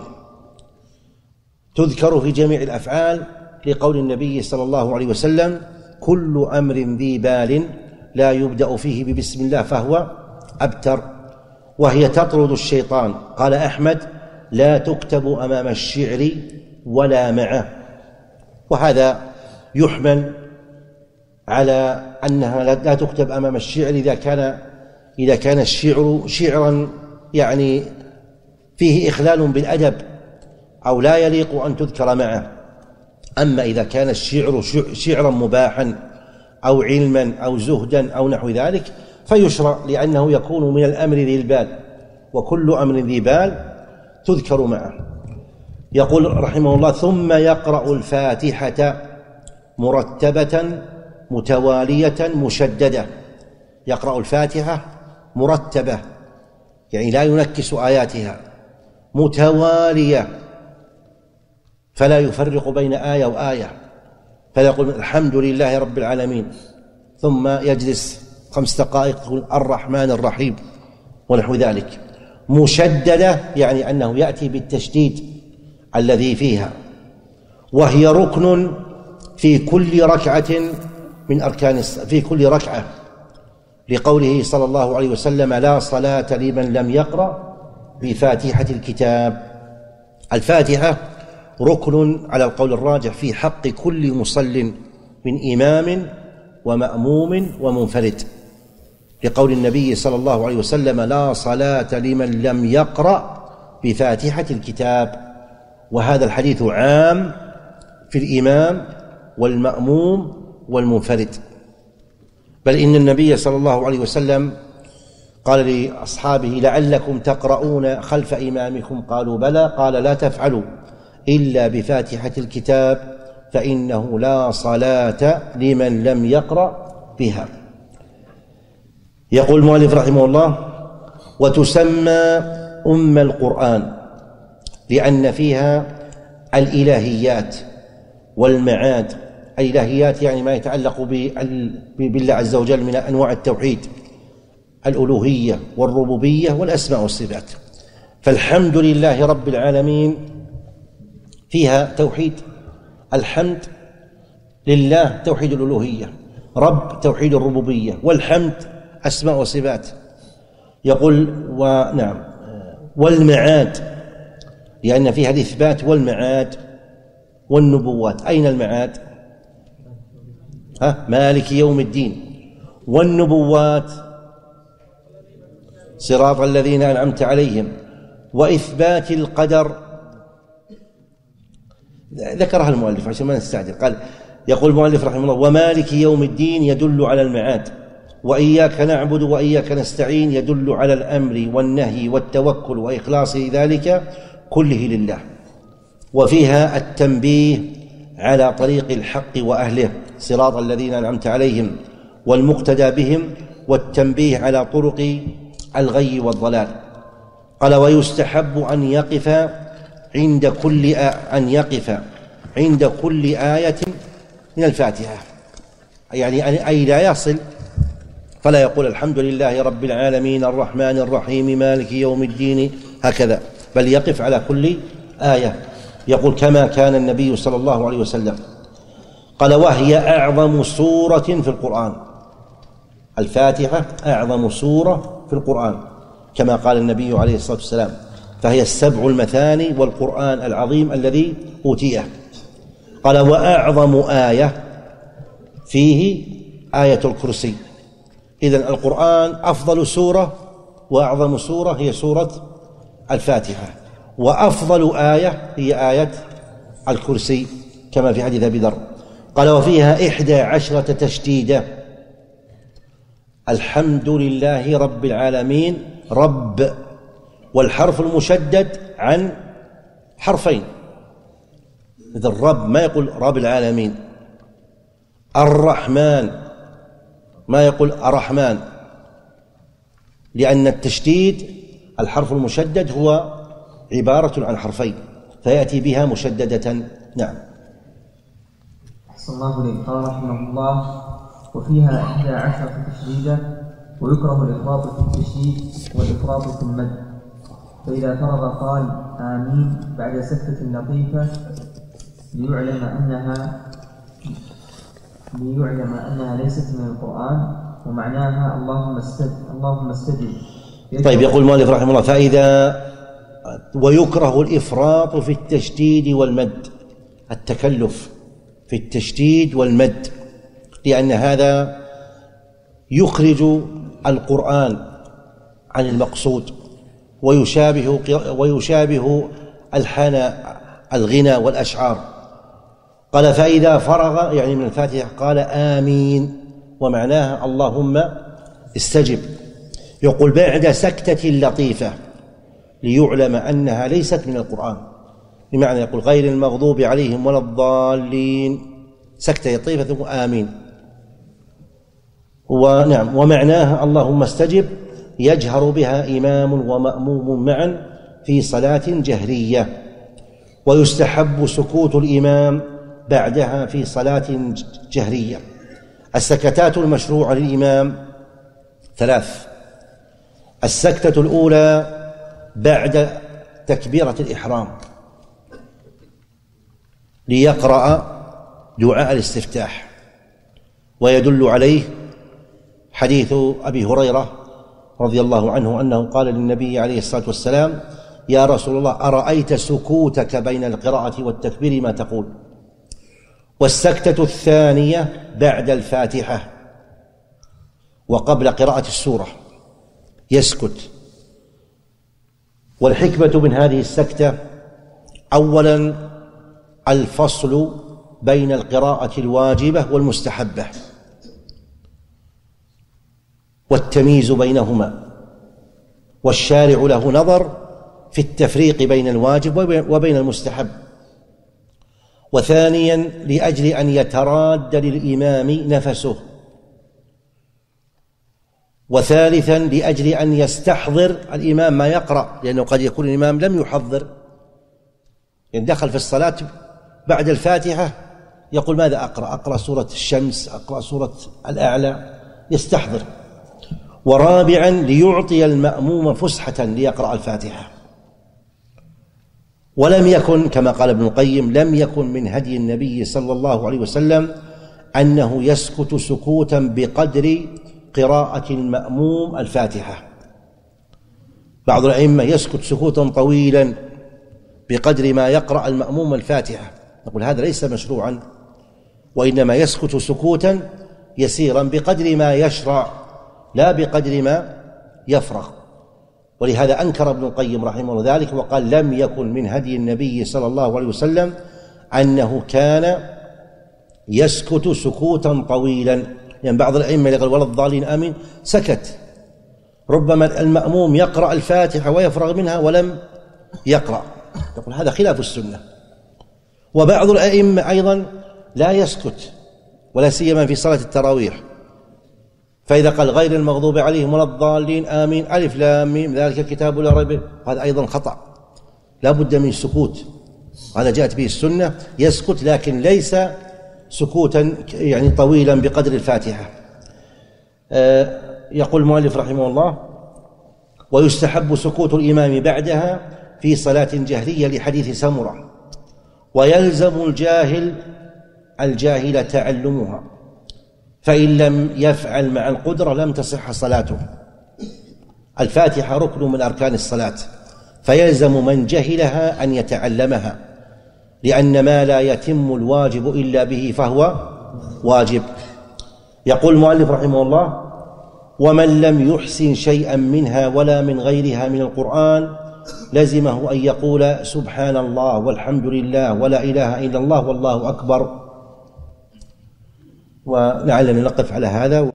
تذكر في جميع الأفعال لقول النبي صلى الله عليه وسلم: كل أمر ذي بال لا يبدأ فيه ببسم الله فهو أبتر. وهي تطرد الشيطان. قال أحمد: لا تكتب أمام الشعر ولا معه. وهذا يحمل على أنها لا تكتب أمام الشعر إذا كان إذا كان الشعر شعرا يعني فيه إخلال بالأدب أو لا يليق أن تذكر معه. أما إذا كان الشعر شعرا مباحا أو علما أو زهدا أو نحو ذلك فيشرع، لأنه يكون من الأمر ذي البال، وكل أمر ذي بال تذكر معه. يقول رحمه الله: ثم يقرأ الفاتحة مرتبة متوالية مشددة. يقرأ الفاتحة مرتبة، يعني لا ينكس آياتها، متوالية، فلا يفرق بين آية وآية، فيقول الحمد لله رب العالمين، ثم يجلس خمس دقائق يقول الرحمن الرحيم ونحو ذلك. مشددة يعني أنه يأتي بالتشديد الذي فيها. وهي ركن في كل ركعة من أركان في كل ركعة، لقوله صلى الله عليه وسلم: لا صلاة لمن لم يقرأ بفاتحة الكتاب. الفاتحة ركن على القول الراجح في حق كل مصل من إمام ومأموم ومنفرد، لقول النبي صلى الله عليه وسلم: لا صلاة لمن لم يقرأ بفاتحة الكتاب. وهذا الحديث عام في الإمام والمأموم والمنفرد، بل إن النبي صلى الله عليه وسلم قال لأصحابه: لعلكم تقرؤون خلف إمامكم؟ قالوا: بلى. قال: لا تفعلوا إلا بفاتحة الكتاب فإنه لا صلاة لمن لم يقرأ بها. يقول المؤلف رحمه الله: وتسمى أم القرآن لأن فيها الإلهيات والمعاد. الإلهيات يعني ما يتعلق بالله عز وجل من أنواع التوحيد، الألوهية والربوبية والأسماء والصفات. فالحمد لله رب العالمين فيها توحيد، الحمد لله توحيد الألوهية، رب توحيد الربوبية، والحمد أسماء وصفات. يقول ونعم والمعاد لأن فيها الإثبات والمعاد والنبوات. أين المعاد؟ ها مالك يوم الدين. والنبوات صراط الذين أنعمت عليهم. وإثبات القدر ذكرها المؤلف عشان ما نستعجل. قال يقول المؤلف رحمه الله: ومالك يوم الدين يدل على المعاد، وإياك نعبد وإياك نستعين يدل على الأمر والنهي والتوكل وإخلاص ذلك كله لله. وفيها التنبيه على طريق الحق وأهله صراط الذين أنعمت عليهم والمقتدى بهم، والتنبيه على طرق الغي والضلال. قال: ويستحب أن يقف عند كل آ... أن يقف عند كل آية من الفاتحة، يعني أي لا يصل فلا يقول الحمد لله رب العالمين الرحمن الرحيم مالك يوم الدين هكذا، بل يقف على كل آية. يقول: كما كان النبي صلى الله عليه وسلم. قال: وهي أعظم سورة في القرآن. الفاتحة أعظم سورة في القرآن كما قال النبي عليه الصلاة والسلام، فهي السبع المثاني والقرآن العظيم الذي أوتيه. قال: وأعظم آية فيه آية الكرسي. إذن القرآن أفضل سورة وأعظم سورة هي سورة الفاتحة، وأفضل آية هي آية الكرسي كما في حديث أبي ذر. قال: وفيها إحدى عشرة تشديدة. الحمد لله رب العالمين رب، والحرف المشدد عن حرفين. إذا الرب ما يقول رب العالمين. الرحمن ما يقول الرحمن، لأن التشديد الحرف المشدد هو عبارة عن حرفين فيأتي بها مشددة. نعم. أحسن الله إليك. قال رحمه الله: وفيها إحدى عشرة تشديدة، ويكره الإفراط في التشديد والإفراط في المد. فإذا فرغ قال آمين بعد سكتة لطيفة ليعلم أنها ليعلم أنها ليست من القرآن، ومعناها اللهم استجب اللهم استجب. طيب، يقول المؤلف رحمه الله: فإذا ويكره الإفراط في التشديد والمد، التكلف في التشديد والمد، لأن هذا يخرج القرآن عن المقصود ويشابه ويشابه ألحان الغنى والأشعار. قال: فإذا فرغ يعني من الفاتحة قال آمين، ومعناها اللهم استجب. يقول: بعد سكتة لطيفة ليعلم أنها ليست من القرآن، بمعنى يقول غير المغضوب عليهم ولا الضالين، سكتة لطيفة ثم آمين. ونعم، ومعناها اللهم استجب يجهر بها إمام ومأموم معا في صلاة جهرية. ويستحب سكوت الإمام بعدها في صلاة جهرية. السكتات المشروعة للإمام ثلاث: السكتة الأولى بعد تكبيرة الإحرام ليقرأ دعاء الاستفتاح، ويدل عليه حديث أبي هريرة رضي الله عنه أنه قال للنبي عليه الصلاة والسلام: يا رسول الله أرأيت سكوتك بين القراءة والتكبير ما تقول؟ والسكتة الثانية بعد الفاتحة وقبل قراءة السورة يسكت. والحكمة من هذه السكتة: أولا الفصل بين القراءة الواجبة والمستحبة، والتمييز بينهما، والشارع له نظر في التفريق بين الواجب وبين المستحب. وثانيا لأجل أن يتراد للإمام نفسه. وثالثا لأجل أن يستحضر الإمام ما يقرأ، لأنه قد يكون الإمام لم يحضر، يعني دخل في الصلاة بعد الفاتحة يقول ماذا أقرأ؟ أقرأ سورة الشمس، أقرأ سورة الأعلى، يستحضر. ورابعا ليعطي المأموم فسحة ليقرأ الفاتحة. ولم يكن كما قال ابن القيم لم يكن من هدي النبي صلى الله عليه وسلم أنه يسكت سكوتا بقدر قراءة المأموم الفاتحة. بعض الأئمة يسكت سكوتا طويلا بقدر ما يقرأ المأموم الفاتحة، نقول هذا ليس مشروعا، وإنما يسكت سكوتا يسيرا بقدر ما يشرع لا بقدر ما يفرغ. ولهذا أنكر ابن القيم رحمه الله ذلك وقال لم يكن من هدي النبي صلى الله عليه وسلم أنه كان يسكت سكوتا طويلا. يعني بعض الأئمة يقول ولا الضالين آمين سكت، ربما المأموم يقرأ الفاتحة ويفرغ منها ولم يقرأ، يقول هذا خلاف السنة. وبعض الأئمة أيضا لا يسكت، ولا سيما في صلاة التراويح، فإذا قال غير المغضوب عليهم ولا الضالين آمين ألف لام ميم ذلك الكتاب لا ريب، هذا أيضا خطأ، لا بد من السكوت، هذا جاءت به السنة، يسكت لكن ليس سكوتا يعني طويلا بقدر الفاتحة. آه يقول المؤلف رحمه الله ويستحب سكوت الإمام بعدها في صلاة جهرية لحديث سمرة، ويلزم الجاهل الجاهل تعلمها، فإن لم يفعل مع القدرة لم تصح صلاته. الفاتحة ركن من أركان الصلاة، فيلزم من جهلها أن يتعلمها، لأن ما لا يتم الواجب إلا به فهو واجب. يقول المؤلف رحمه الله ومن لم يحسن شيئا منها ولا من غيرها من القرآن لزمه أن يقول سبحان الله والحمد لله ولا إله إلا الله والله أكبر. ولعلنا نقف على هذا.